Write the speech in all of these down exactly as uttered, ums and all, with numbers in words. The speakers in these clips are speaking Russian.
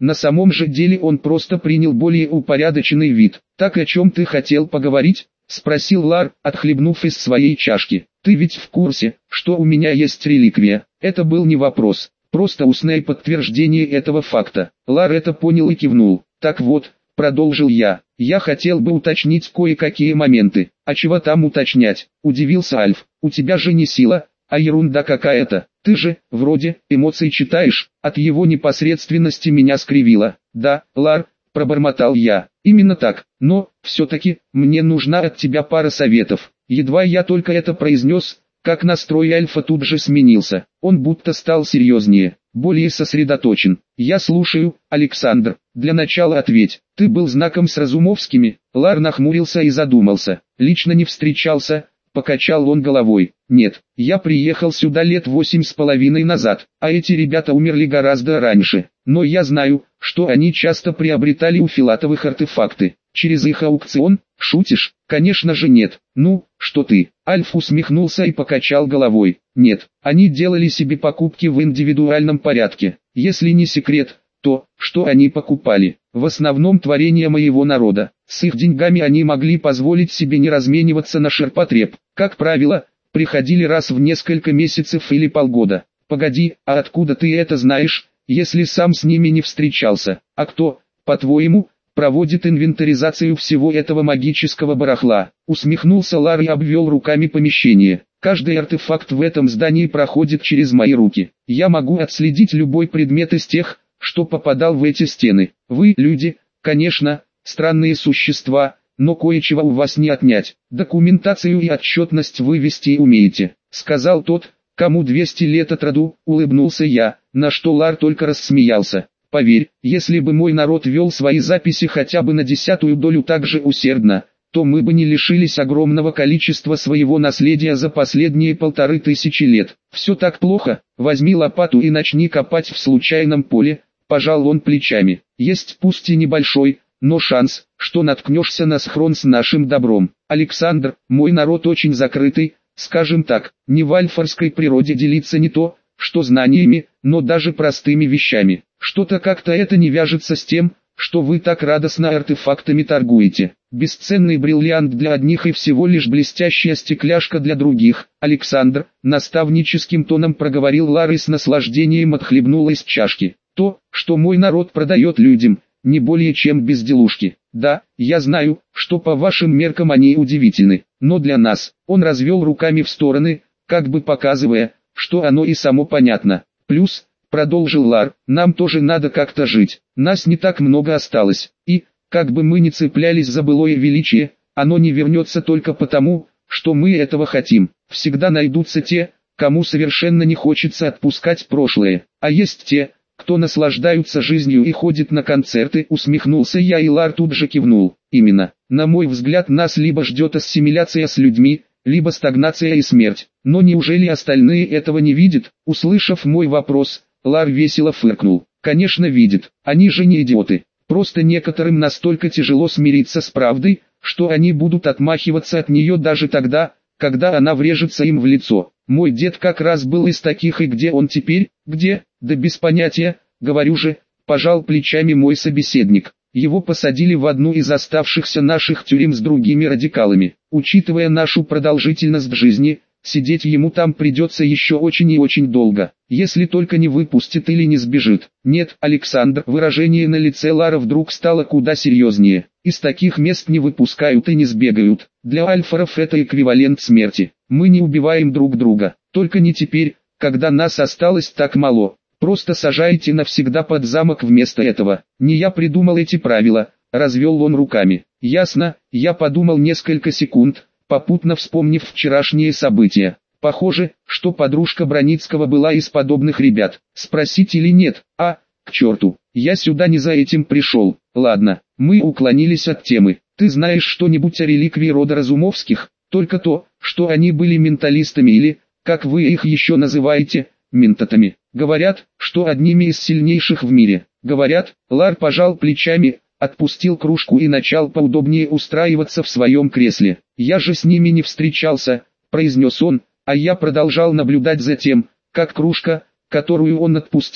На самом же деле он просто принял более упорядоченный вид. «Так о чем ты хотел поговорить?» — спросил Лар, отхлебнув из своей чашки. «Ты ведь в курсе, что у меня есть реликвия?» Это был не вопрос, просто устное подтверждение этого факта. Лар это понял и кивнул. «Так вот», — продолжил я, — «я хотел бы уточнить кое-какие моменты». «А чего там уточнять?» — удивился Альф. «У тебя же не сила, а ерунда какая-то. Ты же, вроде, эмоции читаешь». От его непосредственности меня скривило. «Да, Лар», — пробормотал я, — «именно так, но, все-таки, мне нужна от тебя пара советов». Едва я только это произнес, как настрой Альфа тут же сменился. Он будто стал серьезнее, более сосредоточен. «Я слушаю, Александр. Для начала ответь, ты был знаком с Разумовскими?» Лар нахмурился и задумался. «Лично не встречался», — покачал он головой. «Нет, я приехал сюда лет восемь с половиной назад, а эти ребята умерли гораздо раньше. Но я знаю, что они часто приобретали у Филатовых артефакты. Через их аукцион? Шутишь? Конечно же нет. Ну, что ты?» Альф усмехнулся и покачал головой. «Нет, они делали себе покупки в индивидуальном порядке. Если не секрет, то, что они покупали, в основном творения моего народа. С их деньгами они могли позволить себе не размениваться на ширпотреб. Как правило, приходили раз в несколько месяцев или полгода. Погоди, а откуда ты это знаешь, если сам с ними не встречался? А кто, по-твоему, проводит инвентаризацию всего этого магического барахла?» Усмехнулся Лар и обвел руками помещение. «Каждый артефакт в этом здании проходит через мои руки. Я могу отследить любой предмет из тех, что попадал в эти стены. Вы, люди, конечно, странные существа, но кое-чего у вас не отнять. Документацию и отчетность вы вести умеете», — сказал тот, кому двести лет от роду. Улыбнулся я, на что Лар только рассмеялся. «Поверь, если бы мой народ вел свои записи хотя бы на десятую долю так же усердно, то мы бы не лишились огромного количества своего наследия за последние полторы тысячи лет. Все так плохо? Возьми лопату и начни копать в случайном поле», — пожал он плечами. «Есть пусть и небольшой, но шанс, что наткнешься на схрон с нашим добром. Александр, мой народ очень закрытый, скажем так, не в альфарской природе делиться не то, что знаниями, но даже простыми вещами. Что-то как-то это не вяжется с тем, что вы так радостно артефактами торгуете. Бесценный бриллиант для одних и всего лишь блестящая стекляшка для других». «Александр», — наставническим тоном проговорил Лар и с наслаждением отхлебнул из чашки. «То, что мой народ продает людям, не более чем безделушки. Да, я знаю, что по вашим меркам они удивительны, но для нас». Он развел руками в стороны, как бы показывая, что оно и само понятно. «Плюс», — продолжил Лар, — «нам тоже надо как-то жить. Нас не так много осталось, и, как бы мы ни цеплялись за былое величие, оно не вернется только потому, что мы этого хотим. Всегда найдутся те, кому совершенно не хочется отпускать прошлое, а есть те, кто наслаждаются жизнью и ходит на концерты». Усмехнулся я, и Лар тут же кивнул. «Именно, на мой взгляд, нас либо ждет ассимиляция с людьми, либо стагнация и смерть. Но неужели остальные этого не видят?» Услышав мой вопрос, Лар весело фыркнул. «Конечно видят, они же не идиоты. Просто некоторым настолько тяжело смириться с правдой, что они будут отмахиваться от нее даже тогда, когда она врежется им в лицо. Мой дед как раз был из таких, и где он теперь? Где? Да без понятия, говорю же», — пожал плечами мой собеседник. «Его посадили в одну из оставшихся наших тюрем с другими радикалами. Учитывая нашу продолжительность жизни, сидеть ему там придется еще очень и очень долго, если только не выпустит или не сбежит». «Нет, Александр», — выражение на лице Лара вдруг стало куда серьезнее, — «из таких мест не выпускают и не сбегают. Для альфаров это эквивалент смерти. Мы не убиваем друг друга, только не теперь, когда нас осталось так мало. Просто сажайте навсегда под замок вместо этого». «Не я придумал эти правила», — развел он руками. «Ясно», — я подумал несколько секунд, попутно вспомнив вчерашние события. Похоже, что подружка Броницкого была из подобных ребят. Спросить или нет? А, к черту, я сюда не за этим пришел. Ладно, мы уклонились от темы. Ты знаешь что-нибудь о реликвии рода Разумовских? Только то, что они были менталистами или, как вы их еще называете, ментатами. Говорят, что одними из сильнейших в мире. Говорят. Лар пожал плечами, отпустил кружку и начал поудобнее устраиваться в своем кресле. «Я же с ними не встречался», — произнес он, а я продолжал наблюдать за тем, как кружка, которую он отпустил,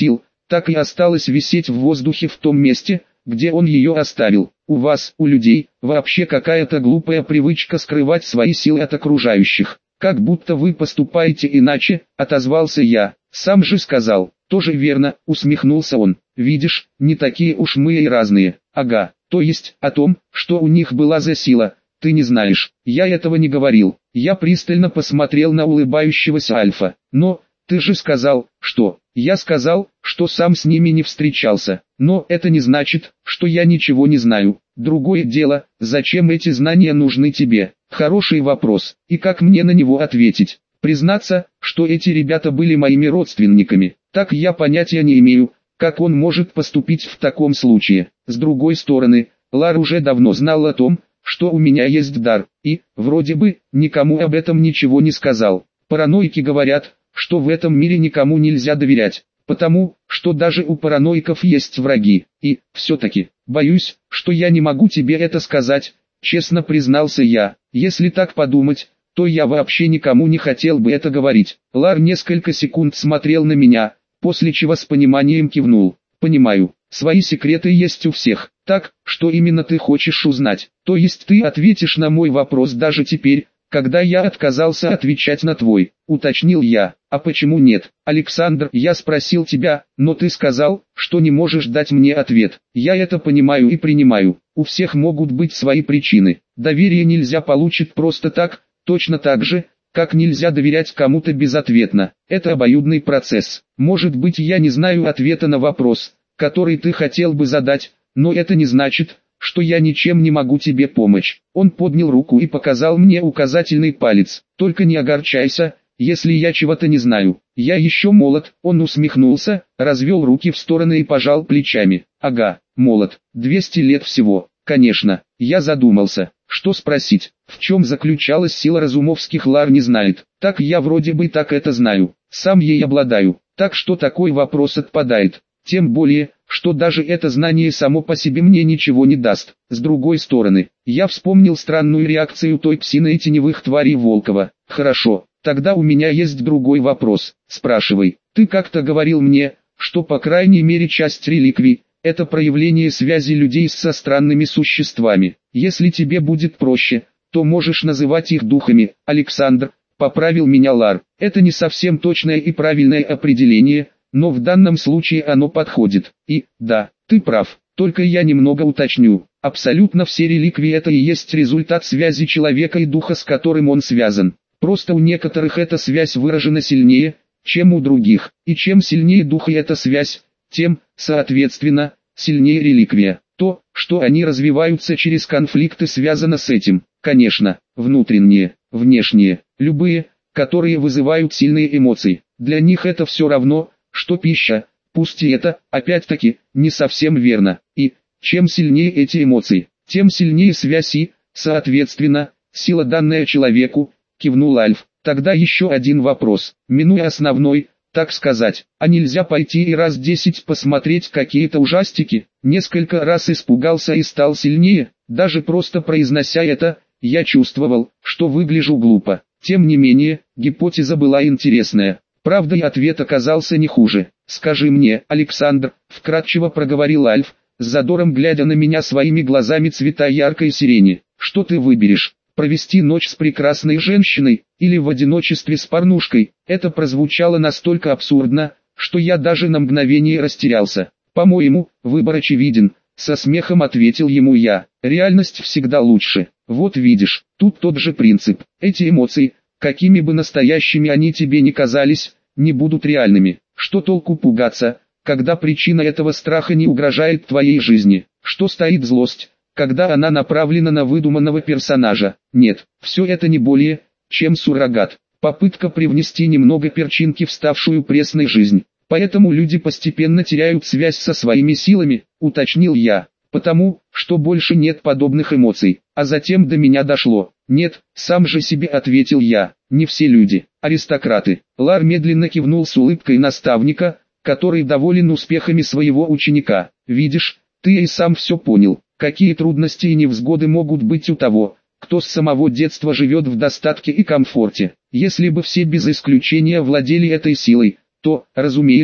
так и осталась висеть в воздухе в том месте, где он ее оставил. У вас, у людей, вообще какая-то глупая привычка скрывать свои силы от окружающих. Как будто вы поступаете иначе, отозвался я. Сам же сказал. Тоже верно, усмехнулся он. Видишь, не такие уж мы и разные. Ага, то есть, о том, что у них была за сила, ты не знаешь. Я этого не говорил. Я пристально посмотрел на улыбающегося Альфа. Но, ты же сказал, что... Я сказал, что сам с ними не встречался. Но это не значит, что я ничего не знаю. Другое дело, зачем эти знания нужны тебе? Хороший вопрос. И как мне на него ответить? Признаться, что эти ребята были моими родственниками. Так я понятия не имею, как он может поступить в таком случае. С другой стороны, Лар уже давно знал о том, что у меня есть дар, и, вроде бы, никому об этом ничего не сказал. Параноики говорят, что в этом мире никому нельзя доверять, потому, что даже у параноиков есть враги. И, все-таки, боюсь, что я не могу тебе это сказать, честно признался я. Если так подумать, то я вообще никому не хотел бы это говорить. Лар несколько секунд смотрел на меня, после чего с пониманием кивнул. Понимаю, свои секреты есть у всех. Так, что именно ты хочешь узнать? То есть ты ответишь на мой вопрос даже теперь, когда я отказался отвечать на твой, уточнил я. А почему нет? Александр, я спросил тебя, но ты сказал, что не можешь дать мне ответ. Я это понимаю и принимаю. У всех могут быть свои причины. Доверие нельзя получить просто так, точно так же, как нельзя доверять кому-то безответно. Это обоюдный процесс. Может быть, я не знаю ответа на вопрос, который ты хотел бы задать, но это не значит, что я ничем не могу тебе помочь. Он поднял руку и показал мне указательный палец. Только не огорчайся, если я чего-то не знаю. Я еще молод. Он усмехнулся, развел руки в стороны и пожал плечами. Ага, молод. двести лет всего. Конечно. Я задумался, что спросить. В чем заключалась сила Разумовских, Лар не знает. Так я вроде бы так это знаю. Сам ей обладаю. Так что такой вопрос отпадает. Тем более, что даже это знание само по себе мне ничего не даст. С другой стороны, я вспомнил странную реакцию той псины и теневых тварей Волкова. Хорошо, тогда у меня есть другой вопрос. Спрашивай. Ты как-то говорил мне, что по крайней мере часть реликвий – это проявление связи людей со странными существами. Если тебе будет проще, то можешь называть их духами. Александр, поправил меня Лар. Это не совсем точное и правильное определение, но в данном случае оно подходит. И, да, ты прав, только я немного уточню. Абсолютно все реликвии это и есть результат связи человека и духа, с которым он связан. Просто у некоторых эта связь выражена сильнее, чем у других. И чем сильнее дух и эта связь, тем, соответственно, сильнее реликвия. То, что они развиваются через конфликты, связано с этим. Конечно, внутренние, внешние, любые, которые вызывают сильные эмоции. Для них это все равно, что пища, пусть и это, опять-таки, не совсем верно. И, чем сильнее эти эмоции, тем сильнее связь и, соответственно, сила, данная человеку, кивнул Альф. Тогда еще один вопрос, минуя основной, так сказать, а нельзя пойти и раз десять посмотреть какие-то ужастики? Несколько раз испугался и стал сильнее, даже просто произнося это, я чувствовал, что выгляжу глупо. Тем не менее, гипотеза была интересная. Правда, и ответ оказался не хуже. «Скажи мне, Александр», — вкратчиво проговорил Альф, с задором глядя на меня своими глазами цвета яркой сирени, «что ты выберешь? Провести ночь с прекрасной женщиной, или в одиночестве с порнушкой?» Это прозвучало настолько абсурдно, что я даже на мгновение растерялся. «По-моему, выбор очевиден», — со смехом ответил ему я. «Реальность всегда лучше. Вот видишь, тут тот же принцип. Эти эмоции, какими бы настоящими они тебе ни казались, не будут реальными. Что толку пугаться, когда причина этого страха не угрожает твоей жизни? Что стоит злость, когда она направлена на выдуманного персонажа? Нет, все это не более, чем суррогат. Попытка привнести немного перчинки в ставшую пресной жизнь. Поэтому люди постепенно теряют связь со своими силами, уточнил я. Потому, что больше нет подобных эмоций. А затем до меня дошло. Нет, сам же себе ответил я. Не все люди, аристократы. Лар медленно кивнул с улыбкой наставника, который доволен успехами своего ученика. Видишь, ты и сам все понял. Какие трудности и невзгоды могут быть у того, кто с самого детства живет в достатке и комфорте. Если бы все без исключения владели этой силой, то, разумеется,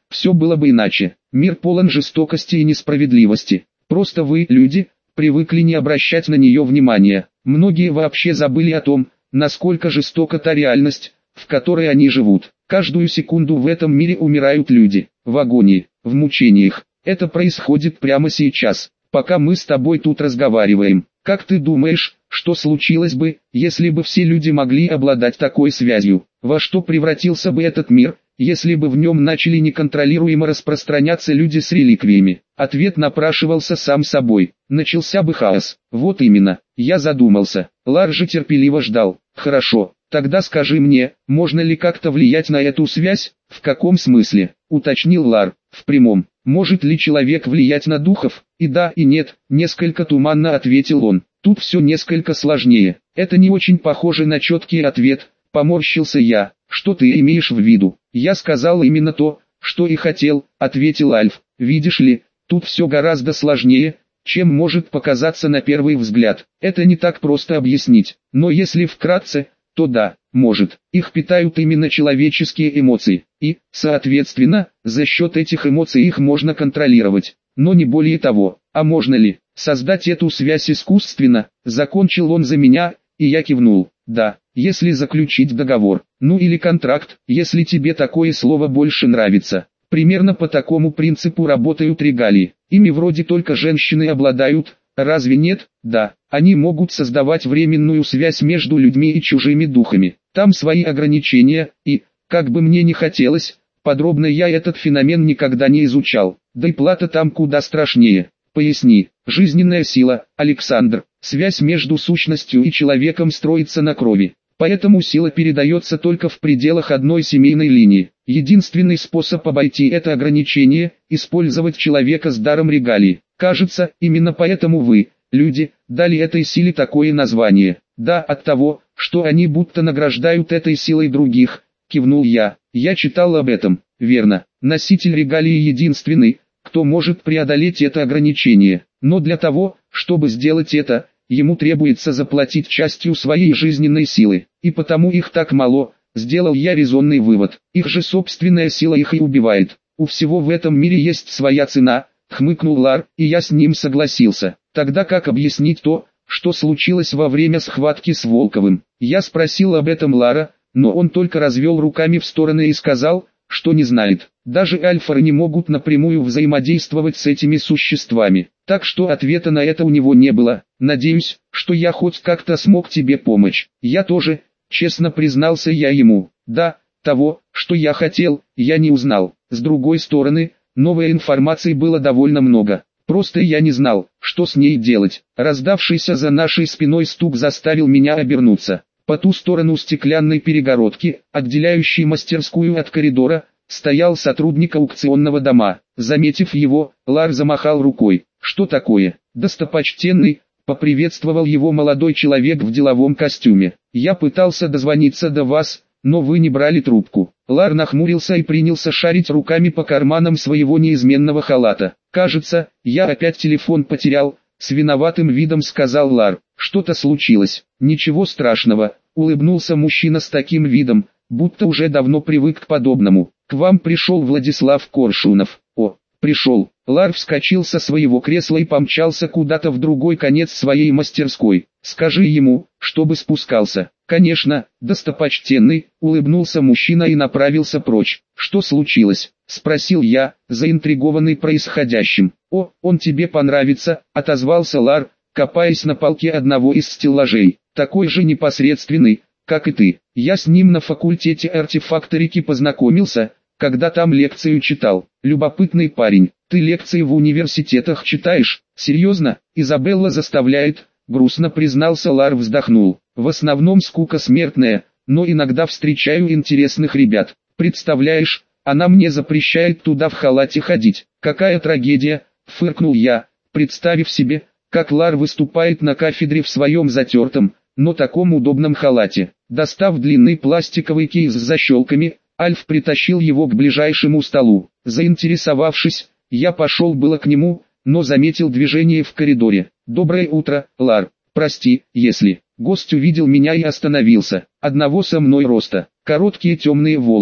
все было бы иначе. Мир полон жестокости и несправедливости. Просто вы, люди, привыкли не обращать на нее внимания. Многие вообще забыли о том, насколько жестока та реальность, в которой они живут. Каждую секунду в этом мире умирают люди, в агонии, в мучениях. Это происходит прямо сейчас, пока мы с тобой тут разговариваем. Как ты думаешь, что случилось бы, если бы все люди могли обладать такой связью? Во что превратился бы этот мир, если бы в нем начали неконтролируемо распространяться люди с реликвиями? Ответ напрашивался сам собой. Начался бы хаос. Вот именно, я задумался. Лар же терпеливо ждал. Хорошо, тогда скажи мне, можно ли как-то влиять на эту связь? В каком смысле? Уточнил Лар. В прямом. Может ли человек влиять на духов? И да, и нет, несколько туманно ответил он. Тут все несколько сложнее. Это не очень похоже на четкий ответ. Поморщился я. Что ты имеешь в виду? Я сказал именно то, что и хотел, ответил Альф. Видишь ли, тут все гораздо сложнее, чем может показаться на первый взгляд. Это не так просто объяснить. Но если вкратце, то да, может. Их питают именно человеческие эмоции. И, соответственно, за счет этих эмоций их можно контролировать. Но не более того. А можно ли создать эту связь искусственно? Закончил он за меня, и я кивнул. Да, если заключить договор, ну или контракт, если тебе такое слово больше нравится. Примерно по такому принципу работают регалии. Ими вроде только женщины обладают, разве нет? Да, они могут создавать временную связь между людьми и чужими духами. Там свои ограничения, и, как бы мне ни хотелось, подробно я этот феномен никогда не изучал. Да и плата там куда страшнее. Поясни. Жизненная сила, Александр. Связь между сущностью и человеком строится на крови. Поэтому сила передается только в пределах одной семейной линии. Единственный способ обойти это ограничение – использовать человека с даром регалии. Кажется, именно поэтому вы, люди, дали этой силе такое название. Да, от того, что они будто награждают этой силой других, кивнул я. Я читал об этом, верно. Носитель регалии единственный, кто может преодолеть это ограничение. Но для того, чтобы сделать это, ему требуется заплатить частью своей жизненной силы. И потому их так мало, сделал я резонный вывод. Их же собственная сила их и убивает. У всего в этом мире есть своя цена, хмыкнул Лар, и я с ним согласился. Тогда как объяснить то, что случилось во время схватки с Волковым? Я спросил об этом Лара, но он только развел руками в стороны и сказал, что не знает. Даже альфары не могут напрямую взаимодействовать с этими существами. Так что ответа на это у него не было. Надеюсь, что я хоть как-то смог тебе помочь. Я тоже, честно признался я ему. Да, того, что я хотел, я не узнал. С другой стороны, новой информации было довольно много. Просто я не знал, что с ней делать. Раздавшийся за нашей спиной стук заставил меня обернуться. По ту сторону стеклянной перегородки, отделяющей мастерскую от коридора, стоял сотрудник аукционного дома. Заметив его, Лар замахал рукой. «Что такое?» «Достопочтенный», — поприветствовал его молодой человек в деловом костюме. «Я пытался дозвониться до вас, но вы не брали трубку». Лар нахмурился и принялся шарить руками по карманам своего неизменного халата. «Кажется, я опять телефон потерял», — с виноватым видом сказал Лар. «Что-то случилось». «Ничего страшного», — улыбнулся мужчина с таким видом, будто уже давно привык к подобному. «К вам пришел Владислав Коршунов». «О, пришел». Лар вскочил со своего кресла и помчался куда-то в другой конец своей мастерской. «Скажи ему, чтобы спускался». «Конечно, достопочтенный», — улыбнулся мужчина и направился прочь. «Что случилось?» — спросил я, заинтригованный происходящим. «О, он тебе понравится», — отозвался Лар, копаясь на полке одного из стеллажей. «Такой же непосредственный, как и ты. Я с ним на факультете артефакторики познакомился, когда там лекцию читал. Любопытный парень. Ты лекции в университетах читаешь? Серьезно?» «Изабелла заставляет», — грустно признался Лар, вздохнул. «В основном скука смертная, но иногда встречаю интересных ребят. Представляешь, она мне запрещает туда в халате ходить». «Какая трагедия», — фыркнул я, представив себе, как Лар выступает на кафедре в своем затертом, но таком удобном халате. Достав длинный пластиковый кейс с защелками, Альф притащил его к ближайшему столу. Заинтересовавшись, я пошел было к нему, но заметил движение в коридоре. «Доброе утро, Лар. Прости, если...» Гость увидел меня и остановился. Одного со мной роста, короткие темные волосы,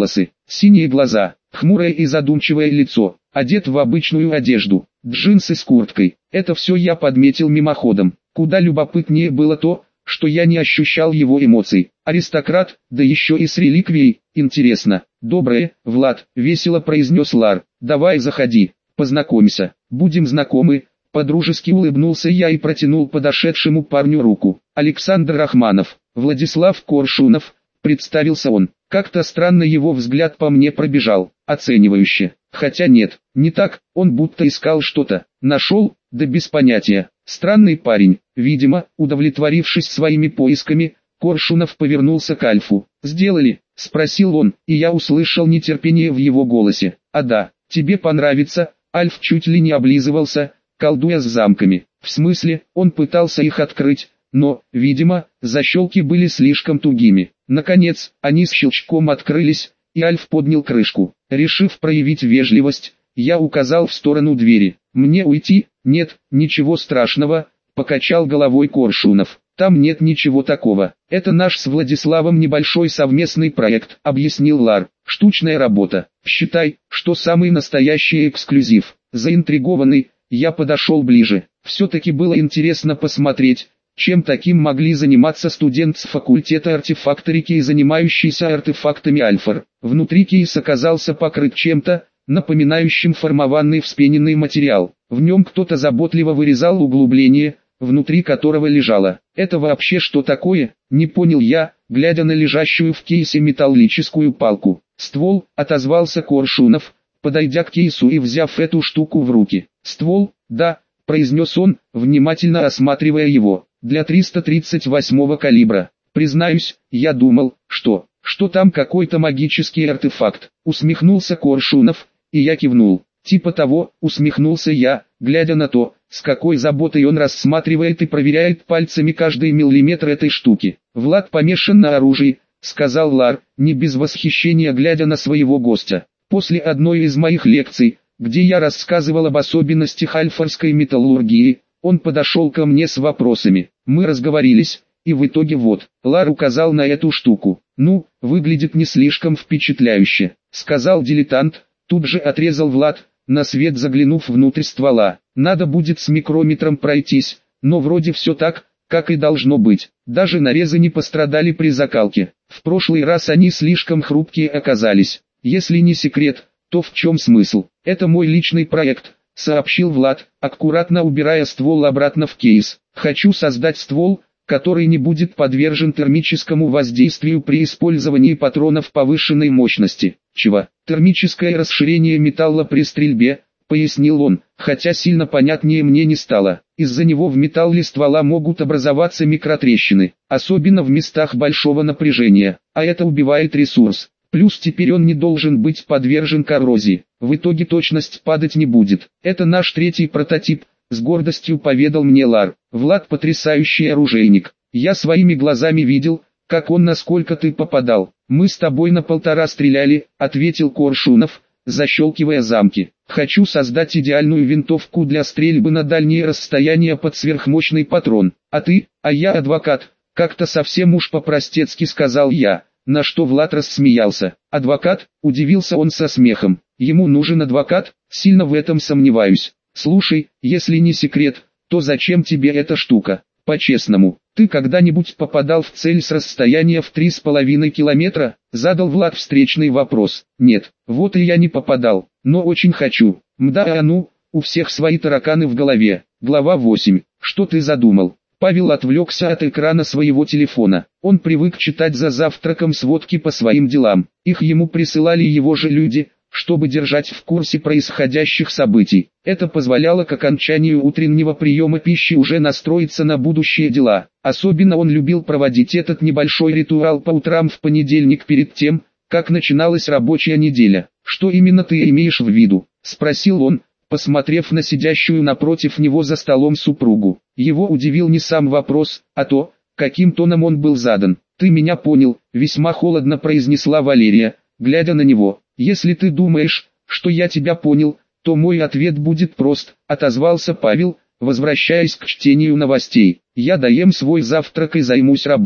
синие глаза, хмурое и задумчивое лицо, одет в обычную одежду, джинсы с курткой. Это все я подметил мимоходом. Куда любопытнее было то, что я не ощущал его эмоций. Аристократ, да еще и с реликвией, интересно. «Доброе, Влад», — весело произнес Лар. «Давай заходи, познакомься, будем знакомы». Подружески улыбнулся я и протянул подошедшему парню руку. «Александр Рахманов, Владислав Коршунов», — представился он. Как-то странно его взгляд по мне пробежал, оценивающе. Хотя нет, не так, он будто искал что-то. Нашел, да без понятия. Странный парень. Видимо, удовлетворившись своими поисками, Коршунов повернулся к Альфу. «Сделали?» — спросил он, и я услышал нетерпение в его голосе. «А да, тебе понравится». Альф чуть ли не облизывался, колдуя с замками. В смысле, он пытался их открыть, но, видимо, защелки были слишком тугими. Наконец, они с щелчком открылись, и Альф поднял крышку. Решив проявить вежливость, я указал в сторону двери. «Мне уйти?» «Нет, ничего страшного», — покачал головой Коршунов. «Там нет ничего такого. Это наш с Владиславом небольшой совместный проект», — объяснил Лар. «Штучная работа. Считай, что самый настоящий эксклюзив». Заинтригованный, я подошел ближе. Все-таки было интересно посмотреть, чем таким могли заниматься студент с факультета артефакторики и занимающийся артефактами Альфар. Внутри кейс оказался покрыт чем-то, напоминающим формованный вспененный материал. В нем кто-то заботливо вырезал углубление, внутри которого лежало. «Это вообще что такое?» — не понял я, глядя на лежащую в кейсе металлическую палку. «Ствол», — отозвался Коршунов, подойдя к кейсу и взяв эту штуку в руки. «Ствол, да», — произнес он, внимательно осматривая его. «Для триста тридцать восьмого калибра. Признаюсь, я думал, что, что там какой-то магический артефакт», — усмехнулся Коршунов, и я кивнул. «Типа того», — усмехнулся я, глядя на то, с какой заботой он рассматривает и проверяет пальцами каждый миллиметр этой штуки. «Влад помешан на оружии», — сказал Лар, не без восхищения глядя на своего гостя. «После одной из моих лекций, где я рассказывал об особенностях альфарской металлургии, он подошел ко мне с вопросами. Мы разговорились, и в итоге вот». Лар указал на эту штуку. «Ну, выглядит не слишком впечатляюще», — сказал дилетант, тут же отрезал Влад, на свет заглянув внутрь ствола. «Надо будет с микрометром пройтись, но вроде все так, как и должно быть. Даже нарезы не пострадали при закалке. В прошлый раз они слишком хрупкие оказались. Если не секрет, то в чем смысл? Это мой личный проект», — сообщил Влад, аккуратно убирая ствол обратно в кейс. «Хочу создать ствол, который не будет подвержен термическому воздействию при использовании патронов повышенной мощности». «Чего?» «Термическое расширение металла при стрельбе», — пояснил он, хотя сильно понятнее мне не стало. «Из-за него в металле ствола могут образоваться микротрещины, особенно в местах большого напряжения, а это убивает ресурс. Плюс теперь он не должен быть подвержен коррозии. В итоге точность падать не будет. Это наш третий прототип», — с гордостью поведал мне Лар. «Влад потрясающий оружейник. Я своими глазами видел, как он насколько ты попадал. Мы с тобой на полтора стреляли», — ответил Коршунов, защелкивая замки. «Хочу создать идеальную винтовку для стрельбы на дальние расстояния под сверхмощный патрон. А ты?» «А я адвокат», — как-то совсем уж по-простецки сказал я, на что Влад рассмеялся. «Адвокат?» — удивился он со смехом. «Ему нужен адвокат? Сильно в этом сомневаюсь. Слушай, если не секрет, то зачем тебе эта штука? По-честному, ты когда-нибудь попадал в цель с расстояния в три с половиной километра?» Задал Влад встречный вопрос. «Нет, вот и я не попадал, но очень хочу». «Мда, а ну, у всех свои тараканы в голове». Глава восемь. «Что ты задумал?» Павел отвлекся от экрана своего телефона. Он привык читать за завтраком сводки по своим делам. Их ему присылали его же люди, чтобы держать в курсе происходящих событий. Это позволяло к окончанию утреннего приема пищи уже настроиться на будущие дела. Особенно он любил проводить этот небольшой ритуал по утрам в понедельник перед тем, как начиналась рабочая неделя. «Что именно ты имеешь в виду?» – спросил он, посмотрев на сидящую напротив него за столом супругу. Его удивил не сам вопрос, а то, каким тоном он был задан. «Ты меня понял», – весьма холодно произнесла Валерия, глядя на него. «Если ты думаешь, что я тебя понял, то мой ответ будет прост», — отозвался Павел, возвращаясь к чтению новостей. «Я доем свой завтрак и займусь работой».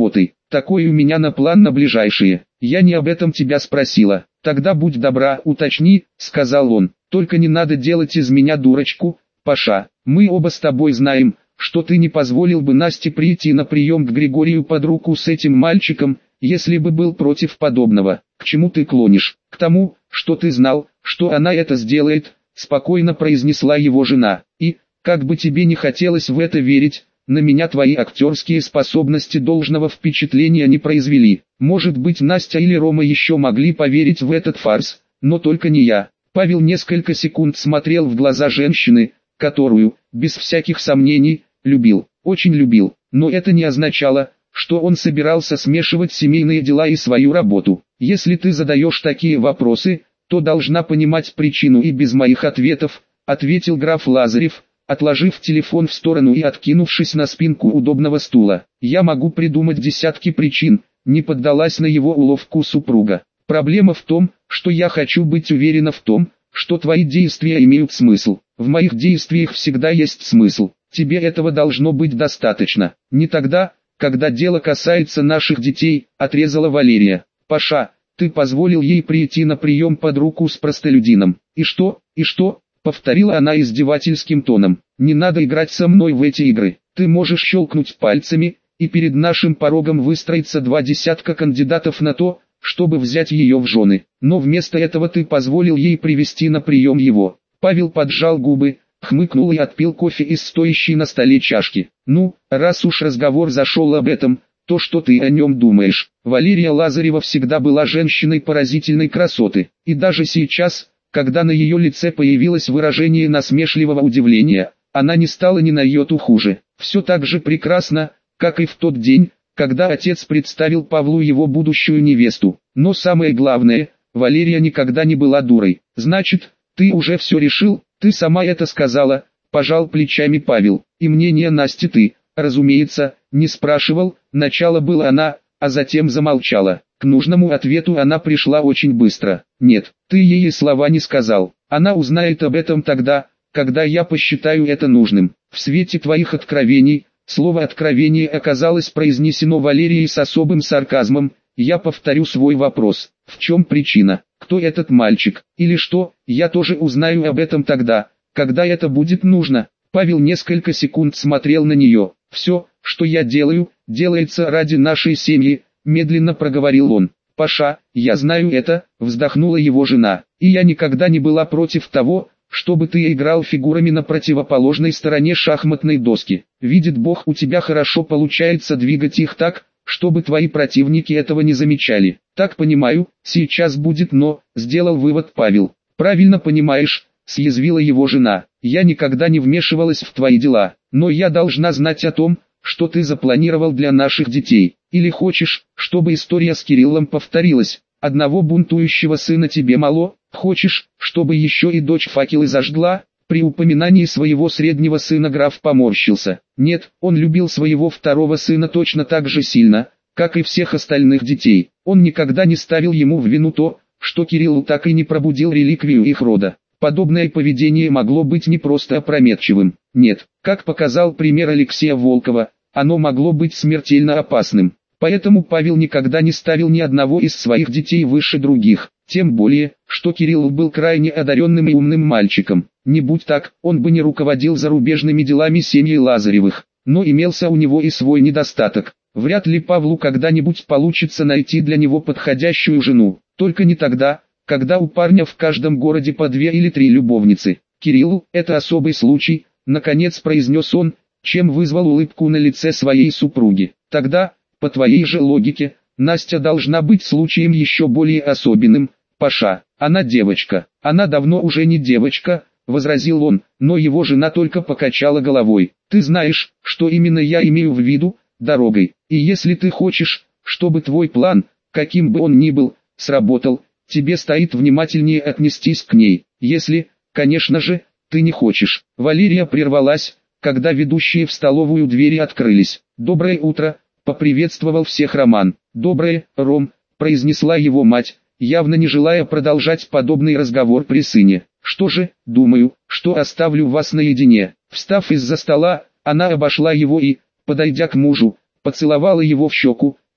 Такой у меня на план на ближайшие. Я не об этом тебя спросила. Тогда будь добра, уточни, сказал он. Только не надо делать из меня дурочку, Паша. Мы оба с тобой знаем, что ты не позволил бы Насте прийти на прием к Григорию под руку с этим мальчиком, если бы был против подобного. К чему ты клонишь? К тому, что ты знал, что она это сделает, спокойно произнесла его жена. И, как бы тебе не хотелось в это верить, на меня твои актерские способности должного впечатления не произвели. Может быть, Настя или Рома еще могли поверить в этот фарс, но только не я. Павел несколько секунд смотрел в глаза женщины, которую, без всяких сомнений, любил, очень любил. Но это не означало, что он собирался смешивать семейные дела и свою работу. Если ты задаешь такие вопросы, то должна понимать причину и без моих ответов, ответил граф Лазарев, отложив телефон в сторону и откинувшись на спинку удобного стула. Я могу придумать десятки причин, не поддалась на его уловку супруга. Проблема в том, что я хочу быть уверена в том, что твои действия имеют смысл. В моих действиях всегда есть смысл. Тебе этого должно быть достаточно. Не тогда, когда дело касается наших детей, отрезала Валерия. Паша, ты позволил ей прийти на прием под руку с простолюдином. И что, и что? Повторила она издевательским тоном. Не надо играть со мной в эти игры. Ты можешь щелкнуть пальцами, и перед нашим порогом выстроится два десятка кандидатов на то, чтобы взять ее в жены. Но вместо этого ты позволил ей привести на прием его. Павел поджал губы, хмыкнул и отпил кофе из стоящей на столе чашки. Ну, раз уж разговор зашел об этом, то что ты о нем думаешь? Валерия Лазарева всегда была женщиной поразительной красоты. И даже сейчас, когда на ее лице появилось выражение насмешливого удивления, она не стала ни на йоту хуже. Все так же прекрасно, как и в тот день, когда отец представил Павлу его будущую невесту. Но самое главное, Валерия никогда не была дурой. Значит, ты уже все решил, ты сама это сказала, пожал плечами Павел. И мнение Насти ты, разумеется, не спрашивал, начало было она, а затем замолчала. К нужному ответу она пришла очень быстро. Нет, ты ей слова не сказал. Она узнает об этом тогда, когда я посчитаю это нужным. В свете твоих откровений, слово «откровение» оказалось произнесено Валерией с особым сарказмом. Я повторю свой вопрос. В чем причина? Кто этот мальчик? Или что? Я тоже узнаю об этом тогда, когда это будет нужно. Павел несколько секунд смотрел на нее. Все, что я делаю, делается ради нашей семьи, медленно проговорил он. Паша, я знаю это, вздохнула его жена. И я никогда не была против того, чтобы ты играл фигурами на противоположной стороне шахматной доски. Видит Бог, у тебя хорошо получается двигать их так, чтобы твои противники этого не замечали. Так понимаю, сейчас будет но, сделал вывод Павел. Правильно понимаешь, съязвила его жена. Я никогда не вмешивалась в твои дела, но я должна знать о том, что ты запланировал для наших детей. Или хочешь, чтобы история с Кириллом повторилась? Одного бунтующего сына тебе мало? Хочешь, чтобы еще и дочь факелы зажгла? При упоминании своего среднего сына граф поморщился. Нет, он любил своего второго сына точно так же сильно, как и всех остальных детей. Он никогда не ставил ему в вину то, что Кирилл так и не пробудил реликвию их рода. Подобное поведение могло быть не просто опрометчивым. Нет, как показал пример Алексея Волкова, оно могло быть смертельно опасным. Поэтому Павел никогда не ставил ни одного из своих детей выше других. Тем более, что Кирилл был крайне одаренным и умным мальчиком. Не будь так, он бы не руководил зарубежными делами семьи Лазаревых. Но имелся у него и свой недостаток. Вряд ли Павлу когда-нибудь получится найти для него подходящую жену. Только не тогда, когда у парня в каждом городе по две или три любовницы. Кирилл, это особый случай, наконец произнес он, чем вызвал улыбку на лице своей супруги. Тогда, по твоей же логике, Настя должна быть случаем еще более особенным. Паша, она девочка. Она давно уже не девочка, возразил он, но его жена только покачала головой. Ты знаешь, что именно я имею в виду, дорогой. И если ты хочешь, чтобы твой план, каким бы он ни был, сработал, тебе стоит внимательнее отнестись к ней. Если, конечно же, ты не хочешь. Валерия прервалась, когда ведущие в столовую двери открылись. Доброе утро, поприветствовал всех Роман. Доброе, Ром, произнесла его мать, явно не желая продолжать подобный разговор при сыне. Что же, думаю, что оставлю вас наедине. Встав из-за стола, она обошла его и, подойдя к мужу, поцеловала его в щеку.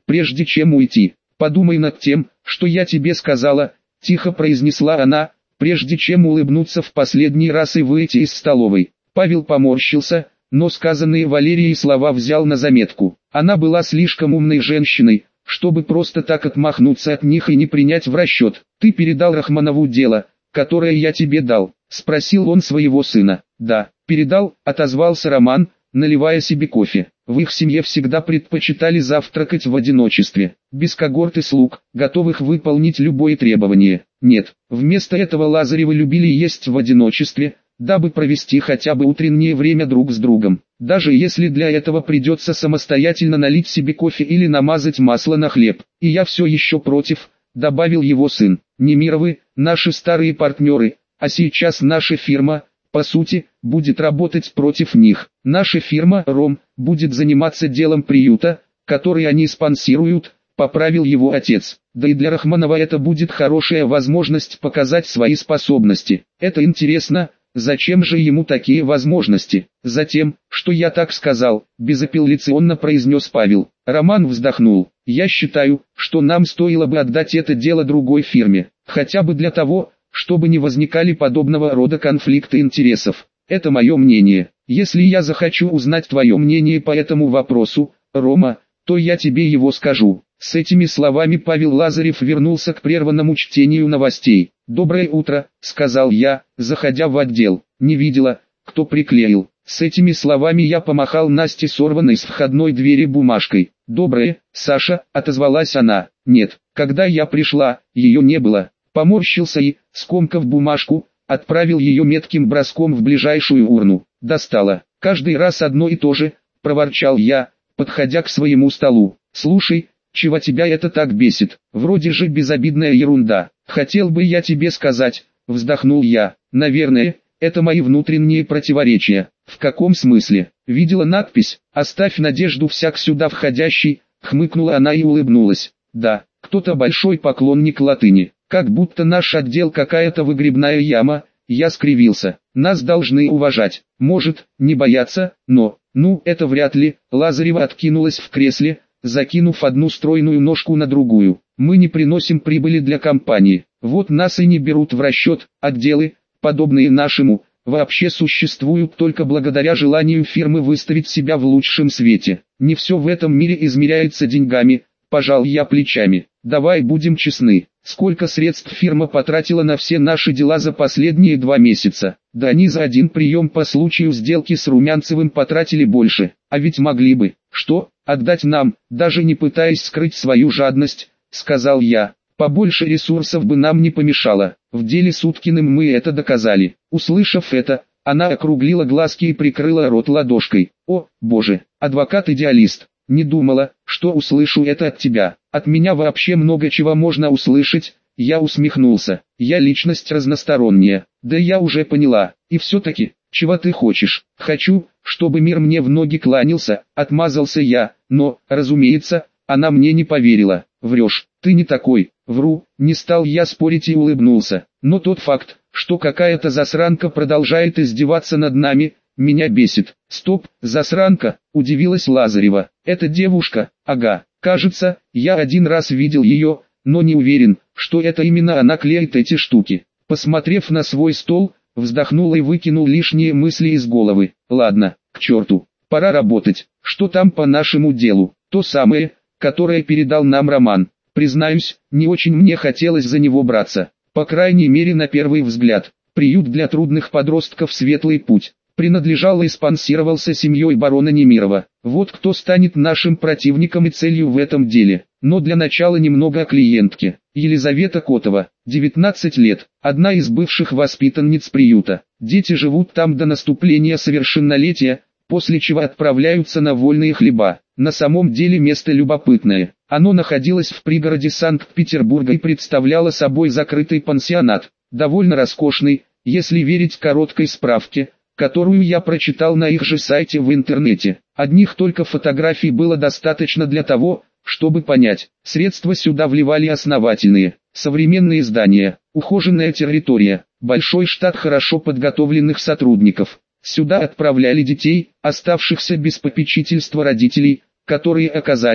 прежде чем уйти, подумай над тем, что я тебе сказала, тихо произнесла она, прежде чем улыбнуться в последний раз и выйти из столовой. Павел поморщился, но сказанные Валерией слова взял на заметку. Она была слишком умной женщиной, чтобы просто так отмахнуться от них и не принять в расчет. «Ты передал Рахманову дело, которое я тебе дал?» – спросил он своего сына. «Да, передал», – отозвался Роман, наливая себе кофе. В их семье всегда предпочитали завтракать в одиночестве, без когорты слуг, готовых выполнить любое требование. Нет, вместо этого Лазаревы любили есть в одиночестве, дабы провести хотя бы утреннее время друг с другом. Даже если для этого придется самостоятельно налить себе кофе или намазать масло на хлеб. «И я все еще против», — добавил его сын. «Немировы, наши старые партнеры, а сейчас наша фирма, по сути, будет работать против них. Наша фирма, Ром, будет заниматься делом приюта, который они спонсируют», — поправил его отец. «Да и для Рахманова это будет хорошая возможность показать свои способности. Это интересно». «Зачем же ему такие возможности?» «Затем, что я так сказал», – безапелляционно произнес Павел. Роман вздохнул. «Я считаю, что нам стоило бы отдать это дело другой фирме, хотя бы для того, чтобы не возникали подобного рода конфликты интересов. Это мое мнение. Если я захочу узнать твое мнение по этому вопросу, Рома, то я тебе его скажу». С этими словами Павел Лазарев вернулся к прерванному чтению новостей. «Доброе утро», — сказал я, заходя в отдел. «Не видела, кто приклеил». С этими словами я помахал Насте сорванной с входной двери бумажкой. «Доброе, Саша», — отозвалась она. «Нет, когда я пришла, ее не было». Поморщился и, скомкав бумажку, отправил ее метким броском в ближайшую урну. «Достала. Каждый раз одно и то же», — проворчал я, подходя к своему столу. «Слушай, чего тебя это так бесит? Вроде же безобидная ерунда. Хотел бы я тебе сказать», — вздохнул я. «Наверное, это мои внутренние противоречия». «В каком смысле?» «Видела надпись «Оставь надежду всяк сюда входящий», — хмыкнула она и улыбнулась. «Да, кто-то большой поклонник латыни. Как будто наш отдел какая-то выгребная яма». Я скривился. «Нас должны уважать. Может, не бояться, но...» «Ну, это вряд ли». Лазарева откинулась в кресле, закинув одну стройную ножку на другую. «Мы не приносим прибыли для компании. Вот нас и не берут в расчет. Отделы, подобные нашему, вообще существуют только благодаря желанию фирмы выставить себя в лучшем свете. Не все в этом мире измеряется деньгами», – пожал я плечами. «Давай будем честны. Сколько средств фирма потратила на все наши дела за последние два месяца? Да они за один прием по случаю сделки с Румянцевым потратили больше. А ведь могли бы, что, отдать нам, даже не пытаясь скрыть свою жадность», — сказал я. «Побольше ресурсов бы нам не помешало. В деле с Уткиным мы это доказали». Услышав это, она округлила глазки и прикрыла рот ладошкой. «О, боже, адвокат-идеалист. Не думала, что услышу это от тебя. От меня вообще много чего можно услышать». Я усмехнулся. «Я личность разносторонняя». «Да я уже поняла. И все-таки, чего ты хочешь?» «Хочу, чтобы мир мне в ноги кланялся», — отмазался я. Но, разумеется, она мне не поверила. «Врешь, ты не такой». «Вру», не стал я спорить и улыбнулся. «Но тот факт, что какая-то засранка продолжает издеваться над нами, меня бесит». «Стоп, засранка», — удивилась Лазарева. «Это девушка, ага, кажется, я один раз видел ее, но не уверен, что это именно она клеит эти штуки». Посмотрев на свой стол, вздохнул и выкинул лишние мысли из головы. «Ладно, к черту, пора работать. Что там по нашему делу?» «То самое, которое передал нам Роман. Признаюсь, не очень мне хотелось за него браться. По крайней мере на первый взгляд. Приют для трудных подростков «Светлый путь» принадлежал и спонсировался семьей барона Немирова. Вот кто станет нашим противником и целью в этом деле. Но для начала немного о клиентке. Елизавета Котова, девятнадцать лет, одна из бывших воспитанниц приюта. Дети живут там до наступления совершеннолетия, после чего отправляются на вольные хлеба. На самом деле место любопытное. Оно находилось в пригороде Санкт-Петербурга и представляло собой закрытый пансионат. Довольно роскошный, если верить короткой справке, которую я прочитал на их же сайте в интернете. Одних только фотографий было достаточно для того, чтобы понять. Средства сюда вливали основательные. Современные здания, ухоженная территория, большой штат хорошо подготовленных сотрудников. Сюда отправляли детей, оставшихся без попечительства родителей, которые оказались,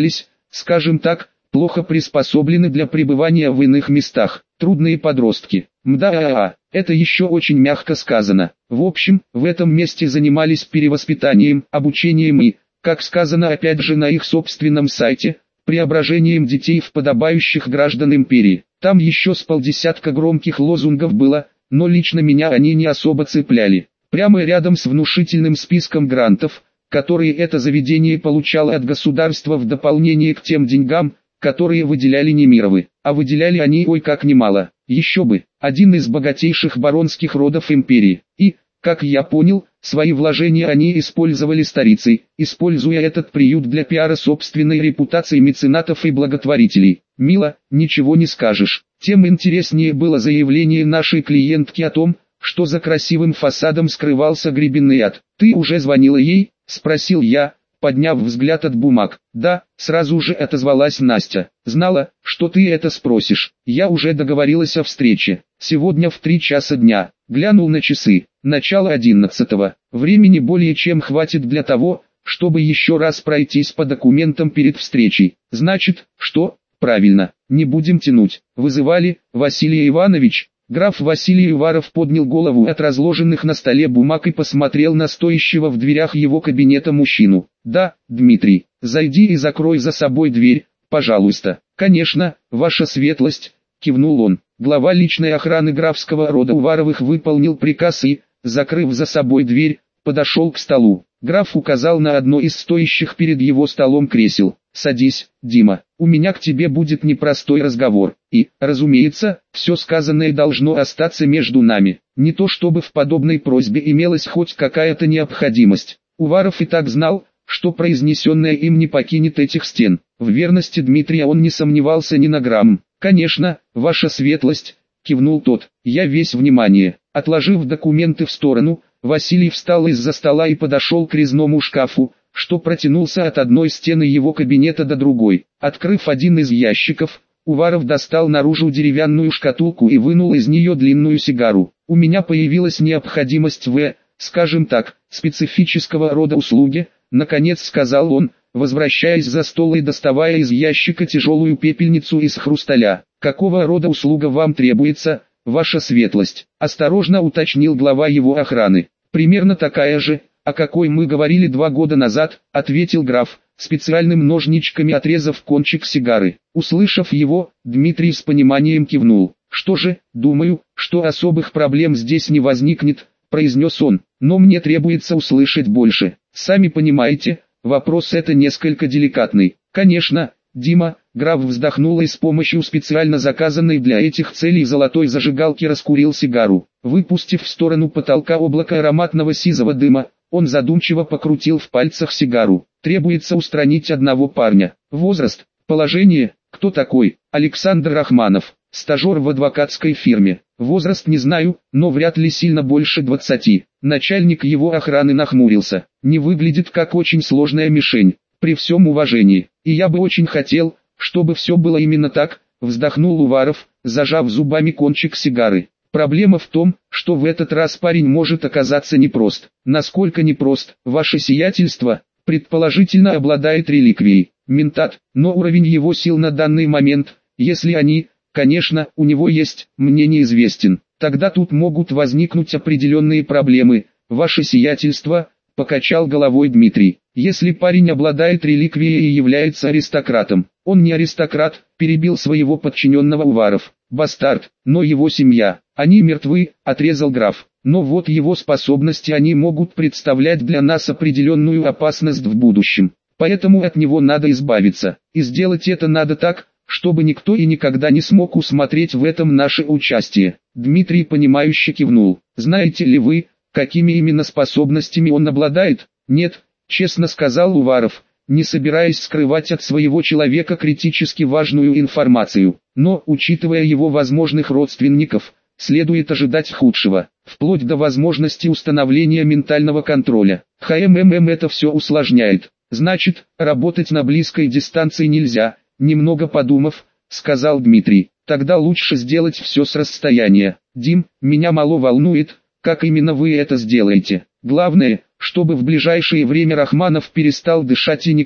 скажем так, плохо приспособлены для пребывания в иных местах. Трудные подростки. Мда, это еще очень мягко сказано. В общем, в этом месте занимались перевоспитанием, обучением и, как сказано опять же на их собственном сайте, преображением детей в подобающих граждан империи. Там еще с полдесятка громких лозунгов было, но лично меня они не особо цепляли. Прямо рядом с внушительным списком грантов, которые это заведение получало от государства в дополнение к тем деньгам, которые выделяли Немировы. А выделяли они ой как немало. Еще бы, один из богатейших баронских родов империи. И, как я понял, свои вложения они использовали старицей, используя этот приют для пиара собственной репутации меценатов и благотворителей. Мило, ничего не скажешь. Тем интереснее было заявление нашей клиентки о том, что за красивым фасадом скрывался гребенный ад. «Ты уже звонила ей?» – спросил я, подняв взгляд от бумаг. «Да», – сразу же отозвалась Настя. «Знала, что ты это спросишь. Я уже договорилась о встрече. Сегодня в три часа дня». Глянул на часы. Начало одиннадцатого. Времени более чем хватит для того, чтобы еще раз пройтись по документам перед встречей. Значит, что? Правильно, не будем тянуть. Вызывали, Василий Иванович? Граф Василий Уваров поднял голову от разложенных на столе бумаг и посмотрел на стоящего в дверях его кабинета мужчину. «Да, Дмитрий, зайди и закрой за собой дверь, пожалуйста». «Конечно, ваша светлость», — кивнул он. Глава личной охраны графского рода Уваровых выполнил приказ и, закрыв за собой дверь, подошел к столу. Граф указал на одно из стоящих перед его столом кресел. «Садись, Дима, у меня к тебе будет непростой разговор, и, разумеется, все сказанное должно остаться между нами. Не то чтобы в подобной просьбе имелась хоть какая-то необходимость». Уваров и так знал, что произнесенное им не покинет этих стен. В верности Дмитрия он не сомневался ни на грамм. «Конечно, ваша светлость», — кивнул тот, — «я весь внимание». Отложив документы в сторону, Василий встал из-за стола и подошел к резному шкафу, что протянулся от одной стены его кабинета до другой. Открыв один из ящиков, Уваров достал наружу деревянную шкатулку и вынул из нее длинную сигару. «У меня появилась необходимость в, скажем так, специфического рода услуги», — наконец сказал он, возвращаясь за стол и доставая из ящика тяжелую пепельницу из хрусталя. «Какого рода услуга вам требуется, ваша светлость?» — осторожно уточнил глава его охраны. «Примерно такая же, о какой мы говорили два года назад», — ответил граф, специальным ножничками отрезав кончик сигары. Услышав его, Дмитрий с пониманием кивнул. «Что же, думаю, что особых проблем здесь не возникнет», — произнес он, — «но мне требуется услышать больше. Сами понимаете, вопрос это несколько деликатный». «Конечно, Дима», — граф вздохнул и с помощью специально заказанной для этих целей золотой зажигалки раскурил сигару. Выпустив в сторону потолка облако ароматного сизого дыма, он задумчиво покрутил в пальцах сигару. «Требуется устранить одного парня. Возраст, положение, кто такой?» «Александр Рахманов, стажер в адвокатской фирме. Возраст не знаю, но вряд ли сильно больше двадцати». Начальник его охраны нахмурился. «Не выглядит как очень сложная мишень, при всем уважении. И я бы очень хотел, чтобы все было именно так», — вздохнул Уваров, зажав зубами кончик сигары. «Проблема в том, что в этот раз парень может оказаться непрост». «Насколько непрост? Ваше сиятельство, предположительно, обладает реликвией. Ментат, но уровень его сил на данный момент, если они, конечно, у него есть, мне неизвестен. Тогда тут могут возникнуть определенные проблемы. Ваше сиятельство», — покачал головой Дмитрий. «Если парень обладает реликвией и является аристократом». «Он не аристократ», — перебил своего подчиненного Уваров. «Бастард, но его семья, они мертвы», — отрезал граф. «Но вот его способности они могут представлять для нас определенную опасность в будущем. Поэтому от него надо избавиться. И сделать это надо так, чтобы никто и никогда не смог усмотреть в этом наше участие». Дмитрий понимающе кивнул. «Знаете ли вы, какими именно способностями он обладает?» «Нет», — честно сказал Уваров, не собираясь скрывать от своего человека критически важную информацию. «Но, учитывая его возможных родственников, следует ожидать худшего, вплоть до возможности установления ментального контроля. ХММ это все усложняет. Значит, работать на близкой дистанции нельзя», — немного подумав, сказал Дмитрий. «Тогда лучше сделать все с расстояния. Дим, меня мало волнует, как именно вы это сделаете. Главное, чтобы в ближайшее время Рахманов перестал дышать и никто,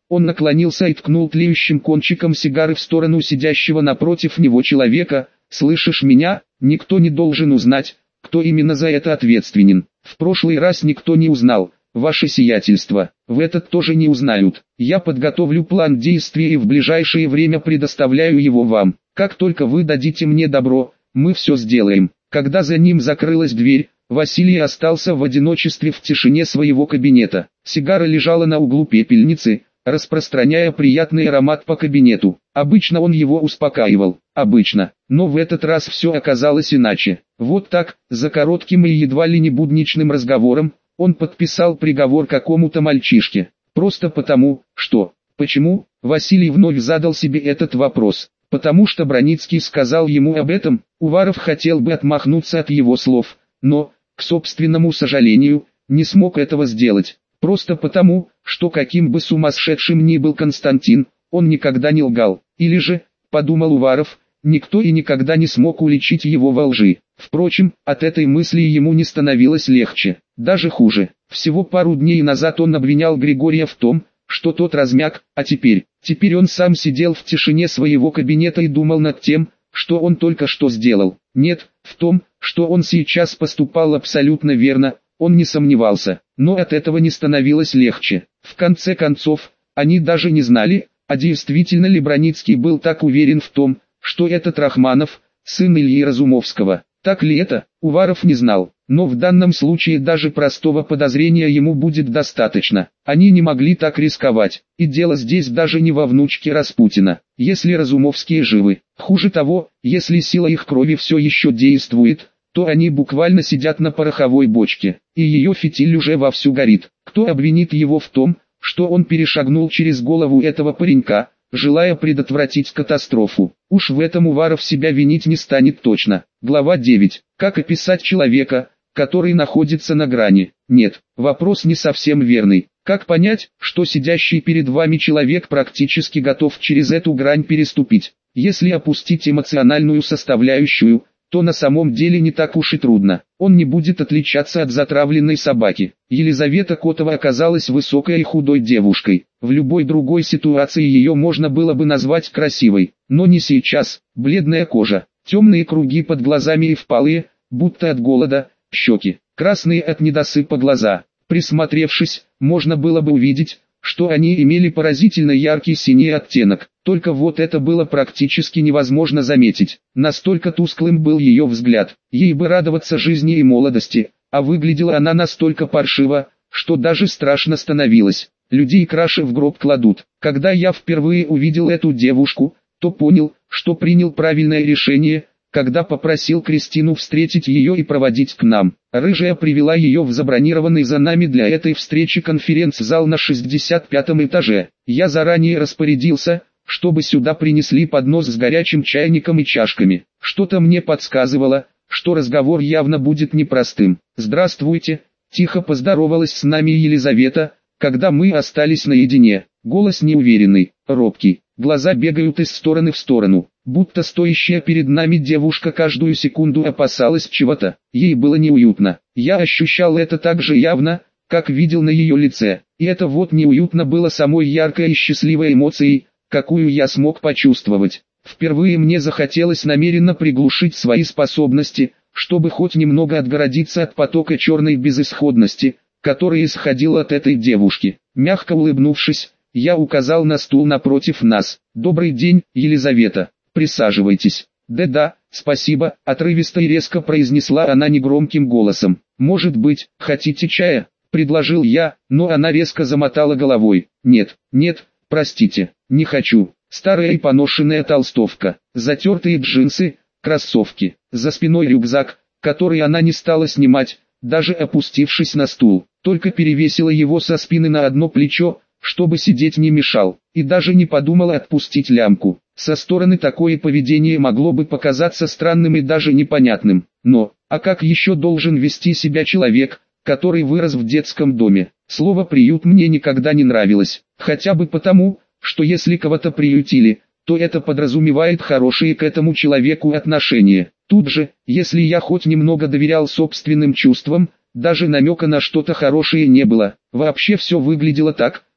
Он наклонился и ткнул тлеющим кончиком сигары в сторону сидящего напротив него человека. «Слышишь меня? Никто не должен узнать, кто именно за это ответственен. В прошлый раз никто не узнал, ваше сиятельство, в этот тоже не узнают. Я подготовлю план действий и в ближайшее время предоставляю его вам. Как только вы дадите мне добро, мы все сделаем». Когда за ним закрылась дверь, Василий остался в одиночестве в тишине своего кабинета. Сигара лежала на углу пепельницы, распространяя приятный аромат по кабинету. Обычно он его успокаивал, обычно, но в этот раз все оказалось иначе. Вот так, за коротким и едва ли не будничным разговором, он подписал приговор какому-то мальчишке. Просто потому, что... Почему? Василий вновь задал себе этот вопрос. Потому что Броницкий сказал ему об этом. Уваров хотел бы отмахнуться от его слов, но, к собственному сожалению, не смог этого сделать. Просто потому, что каким бы сумасшедшим ни был Константин, он никогда не лгал. Или же, подумал Уваров, никто и никогда не смог уличить его во лжи. Впрочем, от этой мысли ему не становилось легче, даже хуже. Всего пару дней назад он обвинял Григория в том, что тот размяк, а теперь, теперь он сам сидел в тишине своего кабинета и думал над тем, что он только что сделал. Нет, в том, что он сейчас поступал абсолютно верно, он не сомневался, но от этого не становилось легче. В конце концов, они даже не знали, а действительно ли Броницкий был так уверен в том, что этот Рахманов, сын Ильи Разумовского. Так ли это, Уваров не знал, но в данном случае даже простого подозрения ему будет достаточно. Они не могли так рисковать, и дело здесь даже не во внучке Распутина. Если Разумовские живы, хуже того, если сила их крови все еще действует, то они буквально сидят на пороховой бочке, и ее фитиль уже вовсю горит. Кто обвинит его в том, что он перешагнул через голову этого паренька, желая предотвратить катастрофу? Уж в этом Уваров себя винить не станет точно. Глава девять. Как описать человека, который находится на грани? Нет, вопрос не совсем верный. Как понять, что сидящий перед вами человек практически готов через эту грань переступить? Если опустить эмоциональную составляющую, то на самом деле не так уж и трудно. Он не будет отличаться от затравленной собаки. Елизавета Котова оказалась высокой и худой девушкой. В любой другой ситуации ее можно было бы назвать красивой, но не сейчас. Бледная кожа, темные круги под глазами и впалые, будто от голода, щеки, красные от недосыпа глаза. Присмотревшись, можно было бы увидеть, что они имели поразительно яркий синий оттенок, только вот это было практически невозможно заметить. Настолько тусклым был ее взгляд. Ей бы радоваться жизни и молодости, а выглядела она настолько паршиво, что даже страшно становилось. Людей краше в гроб кладут. Когда я впервые увидел эту девушку, то понял, что принял правильное решение, когда попросил Кристину встретить ее и проводить к нам. Рыжая привела ее в забронированный за нами для этой встречи конференц-зал на шестьдесят пятом этаже. Я заранее распорядился, чтобы сюда принесли поднос с горячим чайником и чашками. Что-то мне подсказывало, что разговор явно будет непростым. «Здравствуйте», — тихо поздоровалась с нами Елизавета, когда мы остались наедине. Голос неуверенный, робкий, глаза бегают из стороны в сторону, будто стоящая перед нами девушка каждую секунду опасалась чего-то. Ей было неуютно. Я ощущал это так же явно, как видел на ее лице. И это вот неуютно было самой яркой и счастливой эмоцией, какую я смог почувствовать. Впервые мне захотелось намеренно приглушить свои способности, чтобы хоть немного отгородиться от потока черной безысходности, который исходил от этой девушки. Мягко улыбнувшись, я указал на стул напротив нас. «Добрый день, Елизавета. Присаживайтесь». «Да-да, спасибо», — отрывисто и резко произнесла она негромким голосом. «Может быть, хотите чая?» — предложил я, но она резко замотала головой. «Нет, нет, простите, не хочу». Старая и поношенная толстовка, затертые джинсы, кроссовки, за спиной рюкзак, который она не стала снимать, даже опустившись на стул, только перевесила его со спины на одно плечо, чтобы сидеть не мешал, и даже не подумала отпустить лямку. Со стороны такое поведение могло бы показаться странным и даже непонятным, но, а как еще должен вести себя человек, который вырос в детском доме? Слово «приют» мне никогда не нравилось, хотя бы потому, что если кого-то приютили, то это подразумевает хорошие к этому человеку отношения. Тут же, если я хоть немного доверял собственным чувствам, даже намека на что-то хорошее не было. Вообще все выглядело так,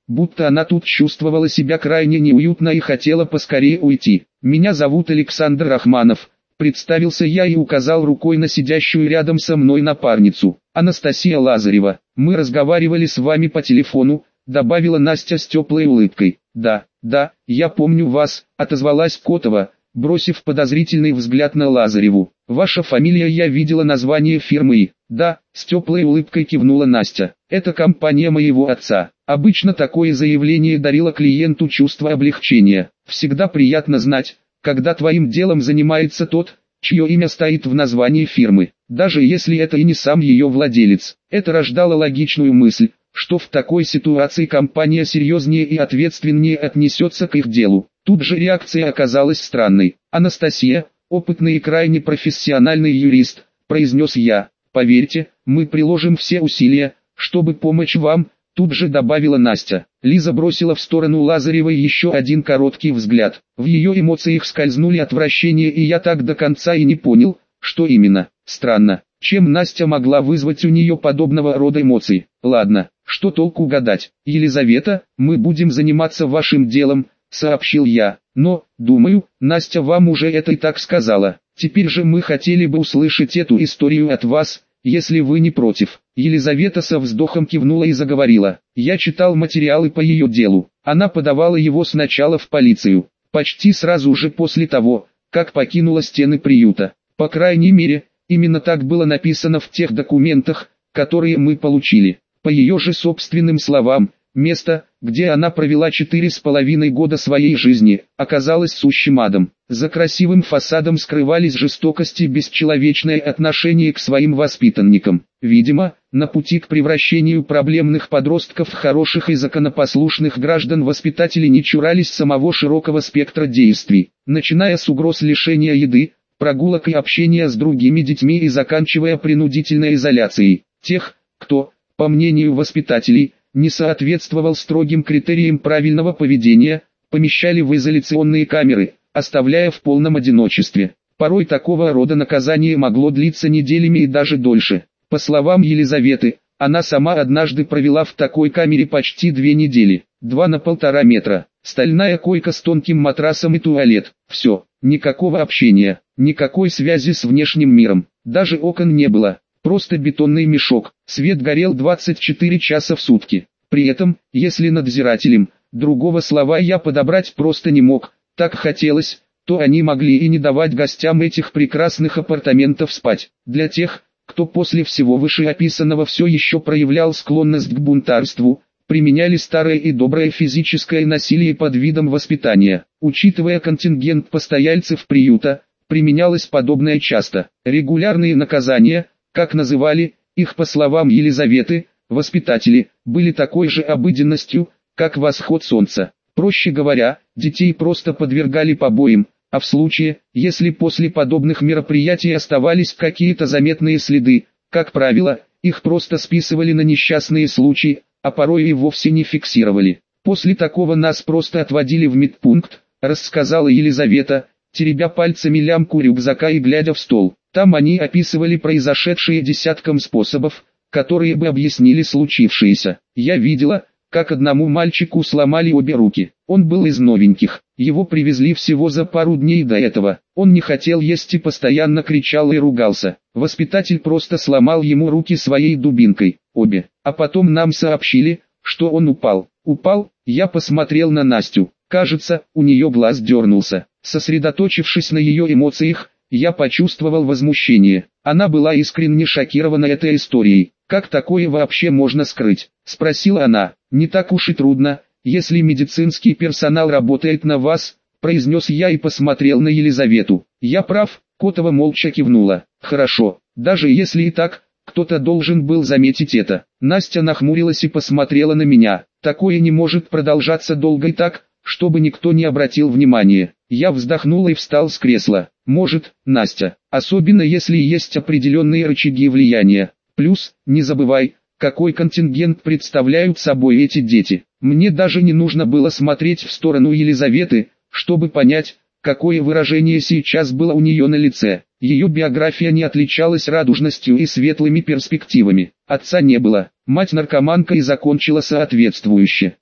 будто она тут чувствовала себя крайне неуютно и хотела поскорее уйти. «Меня зовут Александр Рахманов», — представился я и указал рукой на сидящую рядом со мной напарницу. «Анастасия Лазарева, мы разговаривали с вами по телефону», — добавила Настя с теплой улыбкой. «Да, да, я помню вас», — отозвалась Котова, бросив подозрительный взгляд на Лазареву. «Ваша фамилия, я видела название фирмы и...» «Да», — с теплой улыбкой кивнула Настя. «Это компания моего отца». Обычно такое заявление дарило клиенту чувство облегчения. Всегда приятно знать, когда твоим делом занимается тот, чье имя стоит в названии фирмы, даже если это и не сам ее владелец. Это рождало логичную мысль, что в такой ситуации компания серьезнее и ответственнее отнесется к их делу. Тут же реакция оказалась странной. «Анастасия, опытный и крайне профессиональный юрист», — произнес я. «Поверьте, мы приложим все усилия, чтобы помочь вам», — тут же добавила Настя. Лиза бросила в сторону Лазаревой еще один короткий взгляд. В ее эмоциях скользнули отвращение, и я так до конца и не понял, что именно. Странно, чем Настя могла вызвать у нее подобного рода эмоции. «Ладно, что толку гадать? Елизавета, мы будем заниматься вашим делом», — сообщил я. «Но, думаю, Настя вам уже это и так сказала. Теперь же мы хотели бы услышать эту историю от вас, если вы не против». Елизавета со вздохом кивнула и заговорила. «Я читал материалы по ее делу. Она подавала его сначала в полицию, почти сразу же после того, как покинула стены приюта. По крайней мере, именно так было написано в тех документах, которые мы получили. По ее же собственным словам, место, где она провела четыре с половиной года своей жизни, оказалось сущим адом. За красивым фасадом скрывались жестокость и бесчеловечное отношение к своим воспитанникам. Видимо, на пути к превращению проблемных подростков в хороших и законопослушных граждан воспитатели не чурались самого широкого спектра действий, начиная с угроз лишения еды, прогулок и общения с другими детьми и заканчивая принудительной изоляцией тех, кто, по мнению воспитателей, не соответствовал строгим критериям правильного поведения, помещали в изоляционные камеры, оставляя в полном одиночестве. Порой такого рода наказание могло длиться неделями и даже дольше. По словам Елизаветы, она сама однажды провела в такой камере почти две недели, два на полтора метра, стальная койка с тонким матрасом и туалет. Все, никакого общения, никакой связи с внешним миром, даже окон не было. Просто бетонный мешок, свет горел двадцать четыре часа в сутки. При этом, если надзирателям, другого слова я подобрать просто не мог, так хотелось, то они могли и не давать гостям этих прекрасных апартаментов спать. Для тех, кто после всего вышеописанного все еще проявлял склонность к бунтарству, применяли старое и доброе физическое насилие под видом воспитания. Учитывая контингент постояльцев приюта, применялось подобное часто. Регулярные наказания, как называли их по словам Елизаветы, воспитатели, были такой же обыденностью, как восход солнца. Проще говоря, детей просто подвергали побоям, а в случае, если после подобных мероприятий оставались какие-то заметные следы, как правило, их просто списывали на несчастные случаи, а порой и вовсе не фиксировали. После такого нас просто отводили в медпункт, рассказала Елизавета, теребя пальцами лямку рюкзака и глядя в стол. Там они описывали произошедшие десятком способов, которые бы объяснили случившееся. Я видела, как одному мальчику сломали обе руки. Он был из новеньких, его привезли всего за пару дней до этого. Он не хотел есть и постоянно кричал и ругался. Воспитатель просто сломал ему руки своей дубинкой, обе. А потом нам сообщили, что он упал. Упал, я посмотрел на Настю. Кажется, у нее глаз дернулся. Сосредоточившись на ее эмоциях, я почувствовал возмущение. Она была искренне шокирована этой историей. «Как такое вообще можно скрыть?» – спросила она. «Не так уж и трудно, если медицинский персонал работает на вас», – произнес я и посмотрел на Елизавету. «Я прав», – Котова молча кивнула. «Хорошо, даже если и так, кто-то должен был заметить это». Настя нахмурилась и посмотрела на меня. «Такое не может продолжаться долго и так, чтобы никто не обратил внимания». Я вздохнул и встал с кресла. «Может, Настя, особенно если есть определенные рычаги влияния. Плюс, не забывай, какой контингент представляют собой эти дети. Мне даже не нужно было смотреть в сторону Елизаветы, чтобы понять, какое выражение сейчас было у нее на лице. Ее биография не отличалась радужностью и светлыми перспективами. Отца не было, мать наркоманка и закончила соответствующе.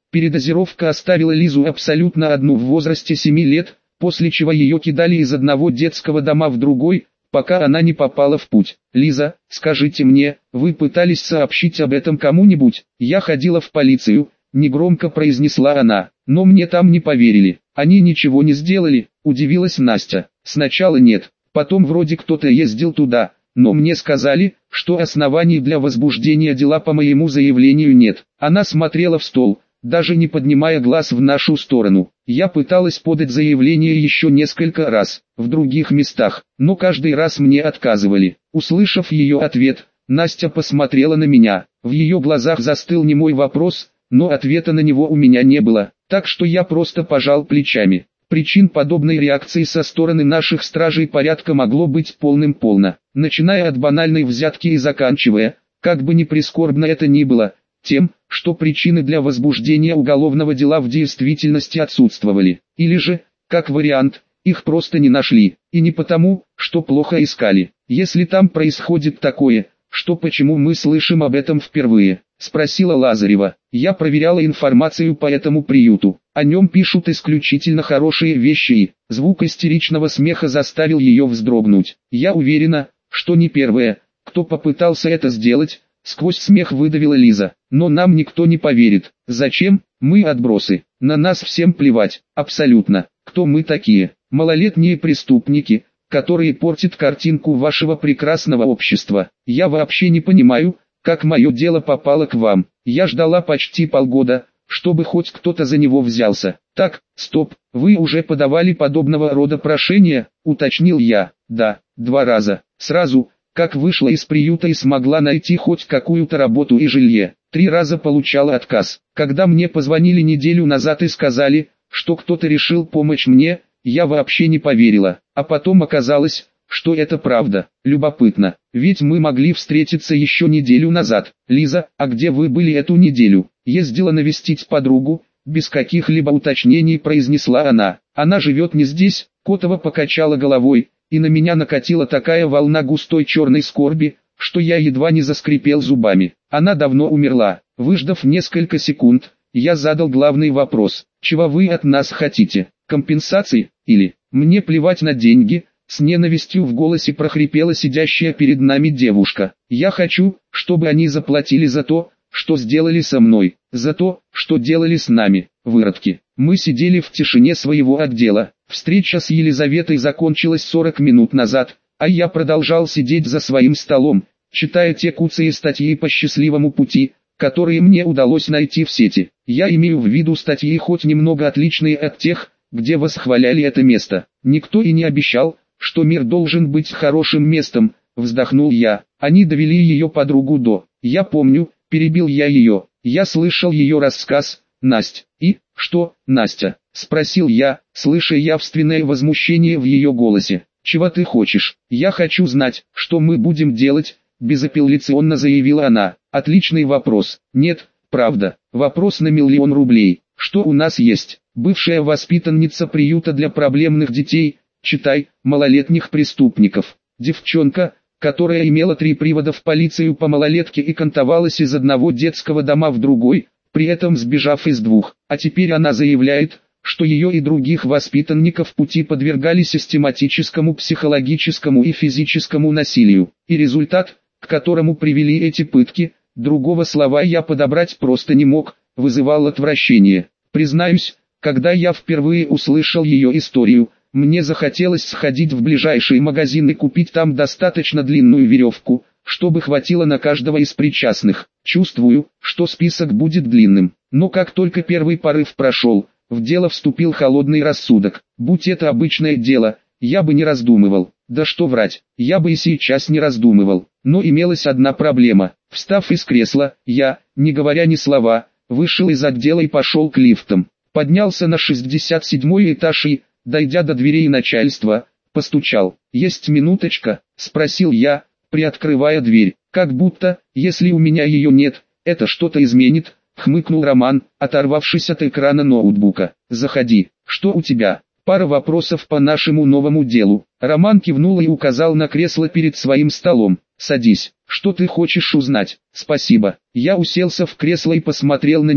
Передозировка оставила Лизу абсолютно одну в возрасте семи лет, после чего ее кидали из одного детского дома в другой, пока она не попала в путь. «Лиза, скажите мне, вы пытались сообщить об этом кому-нибудь?» «Я ходила в полицию», — негромко произнесла она, — «но мне там не поверили. Они ничего не сделали», — удивилась Настя. «Сначала нет, потом вроде кто-то ездил туда, но мне сказали, что оснований для возбуждения дела по моему заявлению нет». Она смотрела в стол, даже не поднимая глаз в нашу сторону. Я пыталась подать заявление еще несколько раз, в других местах, но каждый раз мне отказывали. Услышав ее ответ, Настя посмотрела на меня. В ее глазах застыл немой вопрос, но ответа на него у меня не было, так что я просто пожал плечами. Причин подобной реакции со стороны наших стражей порядка могло быть полным-полно, начиная от банальной взятки и заканчивая, как бы ни прискорбно это ни было, тем, что причины для возбуждения уголовного дела в действительности отсутствовали. Или же, как вариант, их просто не нашли, и не потому, что плохо искали. «Если там происходит такое, что почему мы слышим об этом впервые?» — спросила Лазарева. «Я проверяла информацию по этому приюту. О нем пишут исключительно хорошие вещи, и звук истеричного смеха заставил ее вздрогнуть. Я уверена, что не первая, кто попытался это сделать». Сквозь смех выдавила Лиза. «Но нам никто не поверит. Зачем? Мы отбросы. На нас всем плевать. Абсолютно. Кто мы такие? Малолетние преступники, которые портят картинку вашего прекрасного общества. Я вообще не понимаю, как мое дело попало к вам. Я ждала почти полгода, чтобы хоть кто-то за него взялся». «Так, стоп, вы уже подавали подобного рода прошения?» — уточнил я. «Да, два раза. Сразу, как вышла из приюта и смогла найти хоть какую-то работу и жилье. Три раза получала отказ. Когда мне позвонили неделю назад и сказали, что кто-то решил помочь мне, я вообще не поверила. А потом оказалось, что это правда. Любопытно, ведь мы могли встретиться еще неделю назад. Лиза, а где вы были эту неделю?» «Ездила навестить подругу», без каких-либо уточнений произнесла она. «Она живет не здесь». Котова покачала головой, и на меня накатила такая волна густой черной скорби, что я едва не заскрипел зубами. Она давно умерла. Выждав несколько секунд, я задал главный вопрос: чего вы от нас хотите? Компенсации? Или мне плевать на деньги? С ненавистью в голосе прохрипела сидящая перед нами девушка. Я хочу, чтобы они заплатили за то, что сделали со мной, за то, что делали с нами, выродки. Мы сидели в тишине своего отдела. Встреча с Елизаветой закончилась сорок минут назад, а я продолжал сидеть за своим столом, читая те куцые статьи по счастливому пути, которые мне удалось найти в сети. Я имею в виду статьи хоть немного отличные от тех, где восхваляли это место. Никто и не обещал, что мир должен быть хорошим местом, вздохнул я. Они довели ее подругу до... Я помню, перебил я ее. Я слышал ее рассказ, Настя. И, что, Настя? Спросил я, слыша явственное возмущение в ее голосе. «Чего ты хочешь?» «Я хочу знать, что мы будем делать», — безапелляционно заявила она. «Отличный вопрос. Нет, правда, вопрос на миллион рублей. Что у нас есть? Бывшая воспитанница приюта для проблемных детей, читай, малолетних преступников. Девчонка, которая имела три привода в полицию по малолетке и кантовалась из одного детского дома в другой, при этом сбежав из двух. А теперь она заявляет, что ее и других воспитанников пути подвергали систематическому психологическому и физическому насилию. И результат, к которому привели эти пытки, другого слова я подобрать просто не мог, вызывал отвращение. Признаюсь, когда я впервые услышал ее историю, мне захотелось сходить в ближайший магазин и купить там достаточно длинную веревку, чтобы хватило на каждого из причастных. Чувствую, что список будет длинным. Но как только первый порыв прошел, в дело вступил холодный рассудок. Будь это обычное дело, я бы не раздумывал. Да что врать, я бы и сейчас не раздумывал. Но имелась одна проблема. Встав из кресла, я, не говоря ни слова, вышел из отдела и пошел к лифтам. Поднялся на шестьдесят седьмой этаж и, дойдя до дверей начальства, постучал. «Есть минуточка?» — спросил я, приоткрывая дверь. «Как будто, если у меня ее нет, это что-то изменит», — хмыкнул Роман, оторвавшись от экрана ноутбука. «Заходи. Что у тебя?» «Пара вопросов по нашему новому делу». Роман кивнул и указал на кресло перед своим столом. «Садись. Что ты хочешь узнать?» «Спасибо». Я уселся в кресло и посмотрел на него.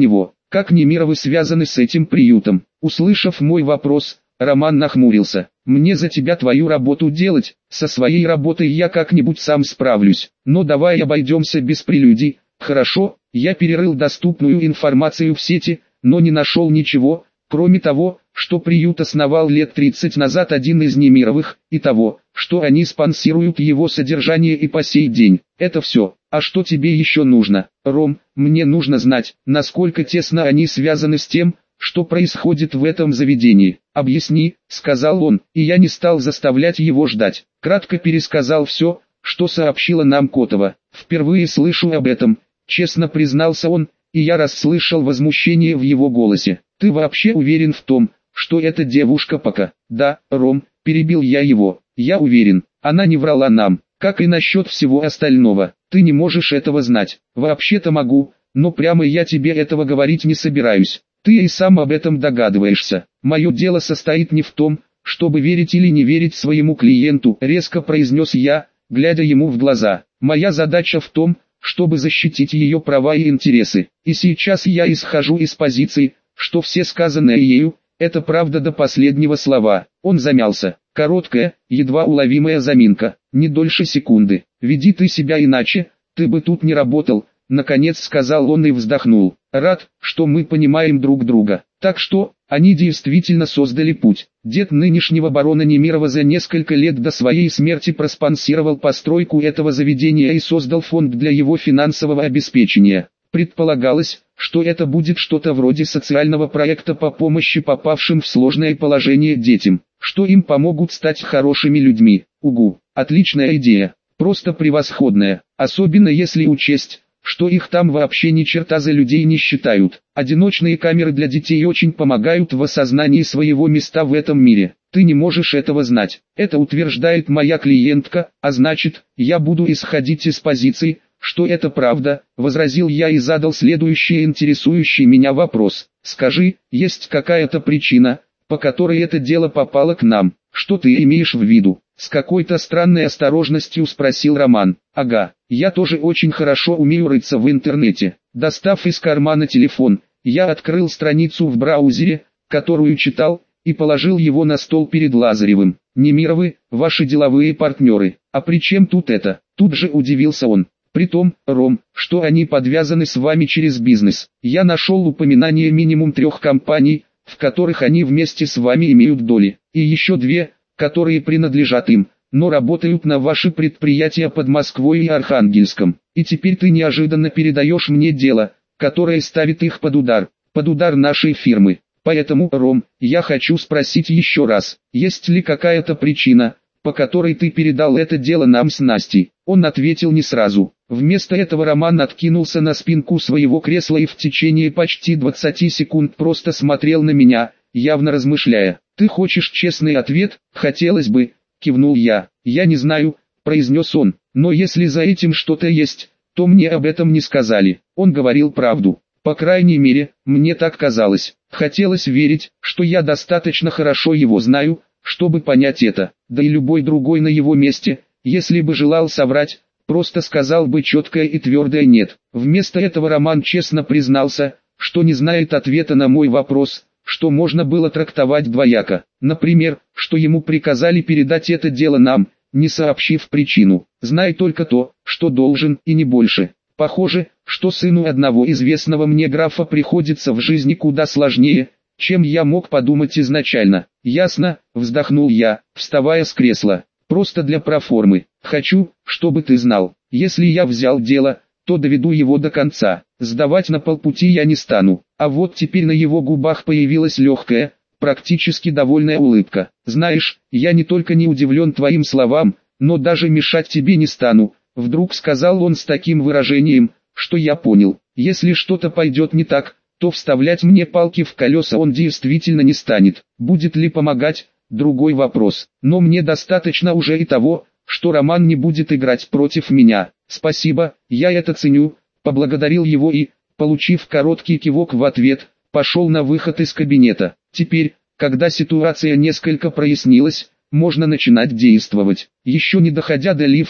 Как Немировы связаны с этим приютом? Услышав мой вопрос, Роман нахмурился. Мне за тебя твою работу делать, со своей работой я как-нибудь сам справлюсь. Но давай обойдемся без прелюдий. Хорошо, я перерыл доступную информацию в сети, но не нашел ничего, кроме того, что приют основал лет тридцать назад один из Немировых, и того, что они спонсируют его содержание и по сей день. Это все. А что тебе еще нужно? Ром, мне нужно знать, насколько тесно они связаны с тем, что происходит в этом заведении. Объясни, сказал он, и я не стал заставлять его ждать. Кратко пересказал все, что сообщила нам Котова. Впервые слышу об этом, честно признался он, и я расслышал возмущение в его голосе. Ты вообще уверен в том, что эта девушка пока? Да, Ром, перебил я его, я уверен, она не врала нам, как и насчет всего остального. Ты не можешь этого знать. Вообще-то могу, но прямо я тебе этого говорить не собираюсь. Ты и сам об этом догадываешься. Мое дело состоит не в том, чтобы верить или не верить своему клиенту, резко произнес я, глядя ему в глаза. Моя задача в том, чтобы защитить ее права и интересы. И сейчас я исхожу из позиции, что все сказанное ею, это правда до последнего слова. Он замялся. Короткая, едва уловимая заминка, не дольше секунды. Веди ты себя иначе, ты бы тут не работал, наконец сказал он и вздохнул. Рад, что мы понимаем друг друга. Так что, они действительно создали путь. Дед нынешнего барона Немирова за несколько лет до своей смерти проспонсировал постройку этого заведения и создал фонд для его финансового обеспечения. Предполагалось, что это будет что-то вроде социального проекта по помощи попавшим в сложное положение детям, что им помогут стать хорошими людьми. Угу, отличная идея, просто превосходная, особенно если учесть, что их там вообще ни черта за людей не считают. Одиночные камеры для детей очень помогают в осознании своего места в этом мире. Ты не можешь этого знать. Это утверждает моя клиентка, а значит, я буду исходить из позиции, что это правда, возразил я и задал следующий интересующий меня вопрос. Скажи, есть какая-то причина, по которой это дело попало к нам? Что ты имеешь в виду? С какой-то странной осторожностью спросил Роман. Ага, я тоже очень хорошо умею рыться в интернете. Достав из кармана телефон, я открыл страницу в браузере, которую читал, и положил его на стол перед Лазаревым. Немировы, ваши деловые партнеры. А при чем тут это? Тут же удивился он. Притом, Ром, что они подвязаны с вами через бизнес. Я нашел упоминание минимум трех компаний, в которых они вместе с вами имеют доли, и еще две, которые принадлежат им, но работают на ваши предприятия под Москвой и Архангельском. И теперь ты неожиданно передаешь мне дело, которое ставит их под удар, под удар нашей фирмы. Поэтому, Ром, я хочу спросить еще раз, есть ли какая-то причина, по которой ты передал это дело нам с Настей? Он ответил не сразу. Вместо этого Роман откинулся на спинку своего кресла и в течение почти двадцати секунд просто смотрел на меня, явно размышляя. «Ты хочешь честный ответ?» «Хотелось бы», — кивнул я. «Я не знаю», — произнес он, — «но если за этим что-то есть, то мне об этом не сказали». Он говорил правду. По крайней мере, мне так казалось. Хотелось верить, что я достаточно хорошо его знаю, чтобы понять это. Да и любой другой на его месте, если бы желал соврать, просто сказал бы четкое и твердое «нет». Вместо этого Роман честно признался, что не знает ответа на мой вопрос, что можно было трактовать двояко. Например, что ему приказали передать это дело нам, не сообщив причину. Знай только то, что должен, и не больше. Похоже, что сыну одного известного мне графа приходится в жизни куда сложнее, чем я мог подумать изначально. Ясно, вздохнул я, вставая с кресла. Просто для проформы. Хочу, чтобы ты знал, если я взял дело, то доведу его до конца. Сдавать на полпути я не стану. А вот теперь на его губах появилась легкая, практически довольная улыбка. Знаешь, я не только не удивлен твоим словам, но даже мешать тебе не стану. Вдруг сказал он с таким выражением, что я понял. Если что-то пойдет не так, то вставлять мне палки в колеса он действительно не станет. Будет ли помогать? Другой вопрос. Но мне достаточно уже и того, что Роман не будет играть против меня. Спасибо, я это ценю, поблагодарил его и, получив короткий кивок в ответ, пошел на выход из кабинета. Теперь, когда ситуация несколько прояснилась, можно начинать действовать. Еще не доходя до лифта,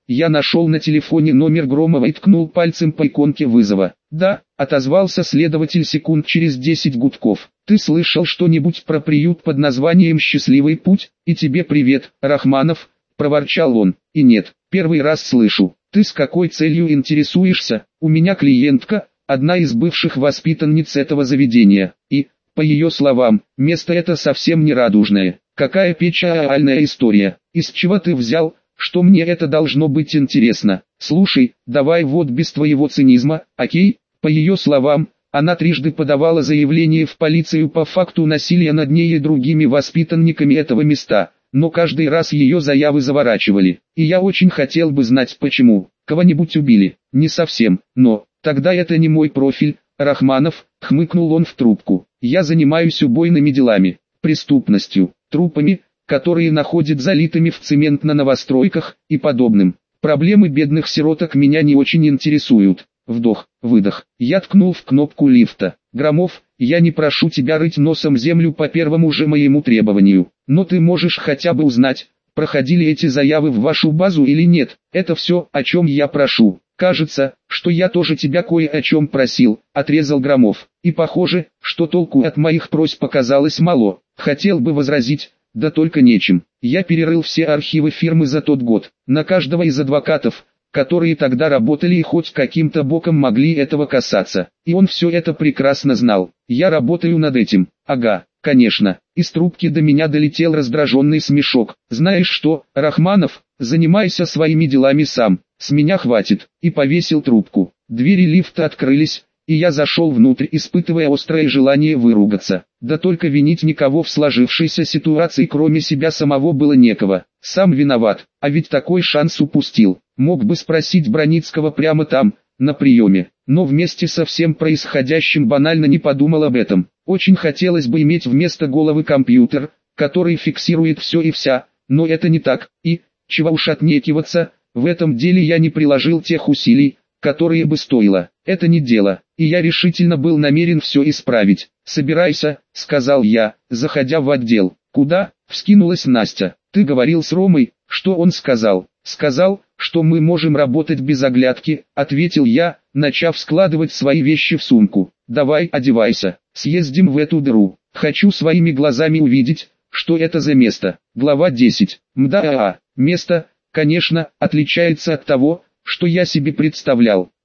Я нашел на телефоне номер Громова и ткнул пальцем по иконке вызова. «Да», — отозвался следователь секунд через десять гудков. «Ты слышал что-нибудь про приют под названием «Счастливый путь»? И тебе привет, Рахманов», — проворчал он. «И нет, первый раз слышу. Ты с какой целью интересуешься? У меня клиентка, одна из бывших воспитанниц этого заведения. И, по ее словам, место это совсем не радужное. Какая печальная история. Из чего ты взял, что мне это должно быть интересно? Слушай, давай вот без твоего цинизма, окей?» По ее словам, она трижды подавала заявление в полицию по факту насилия над ней и другими воспитанниками этого места, но каждый раз ее заявы заворачивали. И я очень хотел бы знать почему. Кого-нибудь убили? Не совсем, но, тогда это не мой профиль, Рахманов, хмыкнул он в трубку. Я занимаюсь убойными делами, преступностью, трупами, которые находят залитыми в цемент на новостройках и подобным. Проблемы бедных сироток меня не очень интересуют. Вдох, выдох. Я ткнул в кнопку лифта. Громов, я не прошу тебя рыть носом землю по первому же моему требованию. Но ты можешь хотя бы узнать, проходили эти заявы в вашу базу или нет. Это все, о чем я прошу. Кажется, что я тоже тебя кое о чем просил, отрезал Громов. И похоже, что толку от моих просьб показалось мало. Хотел бы возразить, да только нечем. Я перерыл все архивы фирмы за тот год. На каждого из адвокатов, которые тогда работали и хоть каким-то боком могли этого касаться. И он все это прекрасно знал. Я работаю над этим. Ага, конечно. Из трубки до меня долетел раздраженный смешок. Знаешь что, Рахманов, занимайся своими делами сам. С меня хватит. И повесил трубку. Двери лифта открылись, и я зашел внутрь, испытывая острое желание выругаться. Да только винить никого в сложившейся ситуации кроме себя самого было некого. Сам виноват, а ведь такой шанс упустил. Мог бы спросить Броницкого прямо там, на приеме, но вместе со всем происходящим банально не подумал об этом. Очень хотелось бы иметь вместо головы компьютер, который фиксирует все и вся, но это не так, и, чего уж отнекиваться, в этом деле я не приложил тех усилий, которые бы стоило. Это не дело, и я решительно был намерен все исправить. «Собирайся», — сказал я, заходя в отдел. «Куда?» — вскинулась Настя. «Ты говорил с Ромой, что он сказал?» «Сказал, что мы можем работать без оглядки», — ответил я, начав складывать свои вещи в сумку. «Давай, одевайся, съездим в эту дыру. Хочу своими глазами увидеть, что это за место». Глава десять. Мда, место, конечно, отличается от того, что я себе представлял.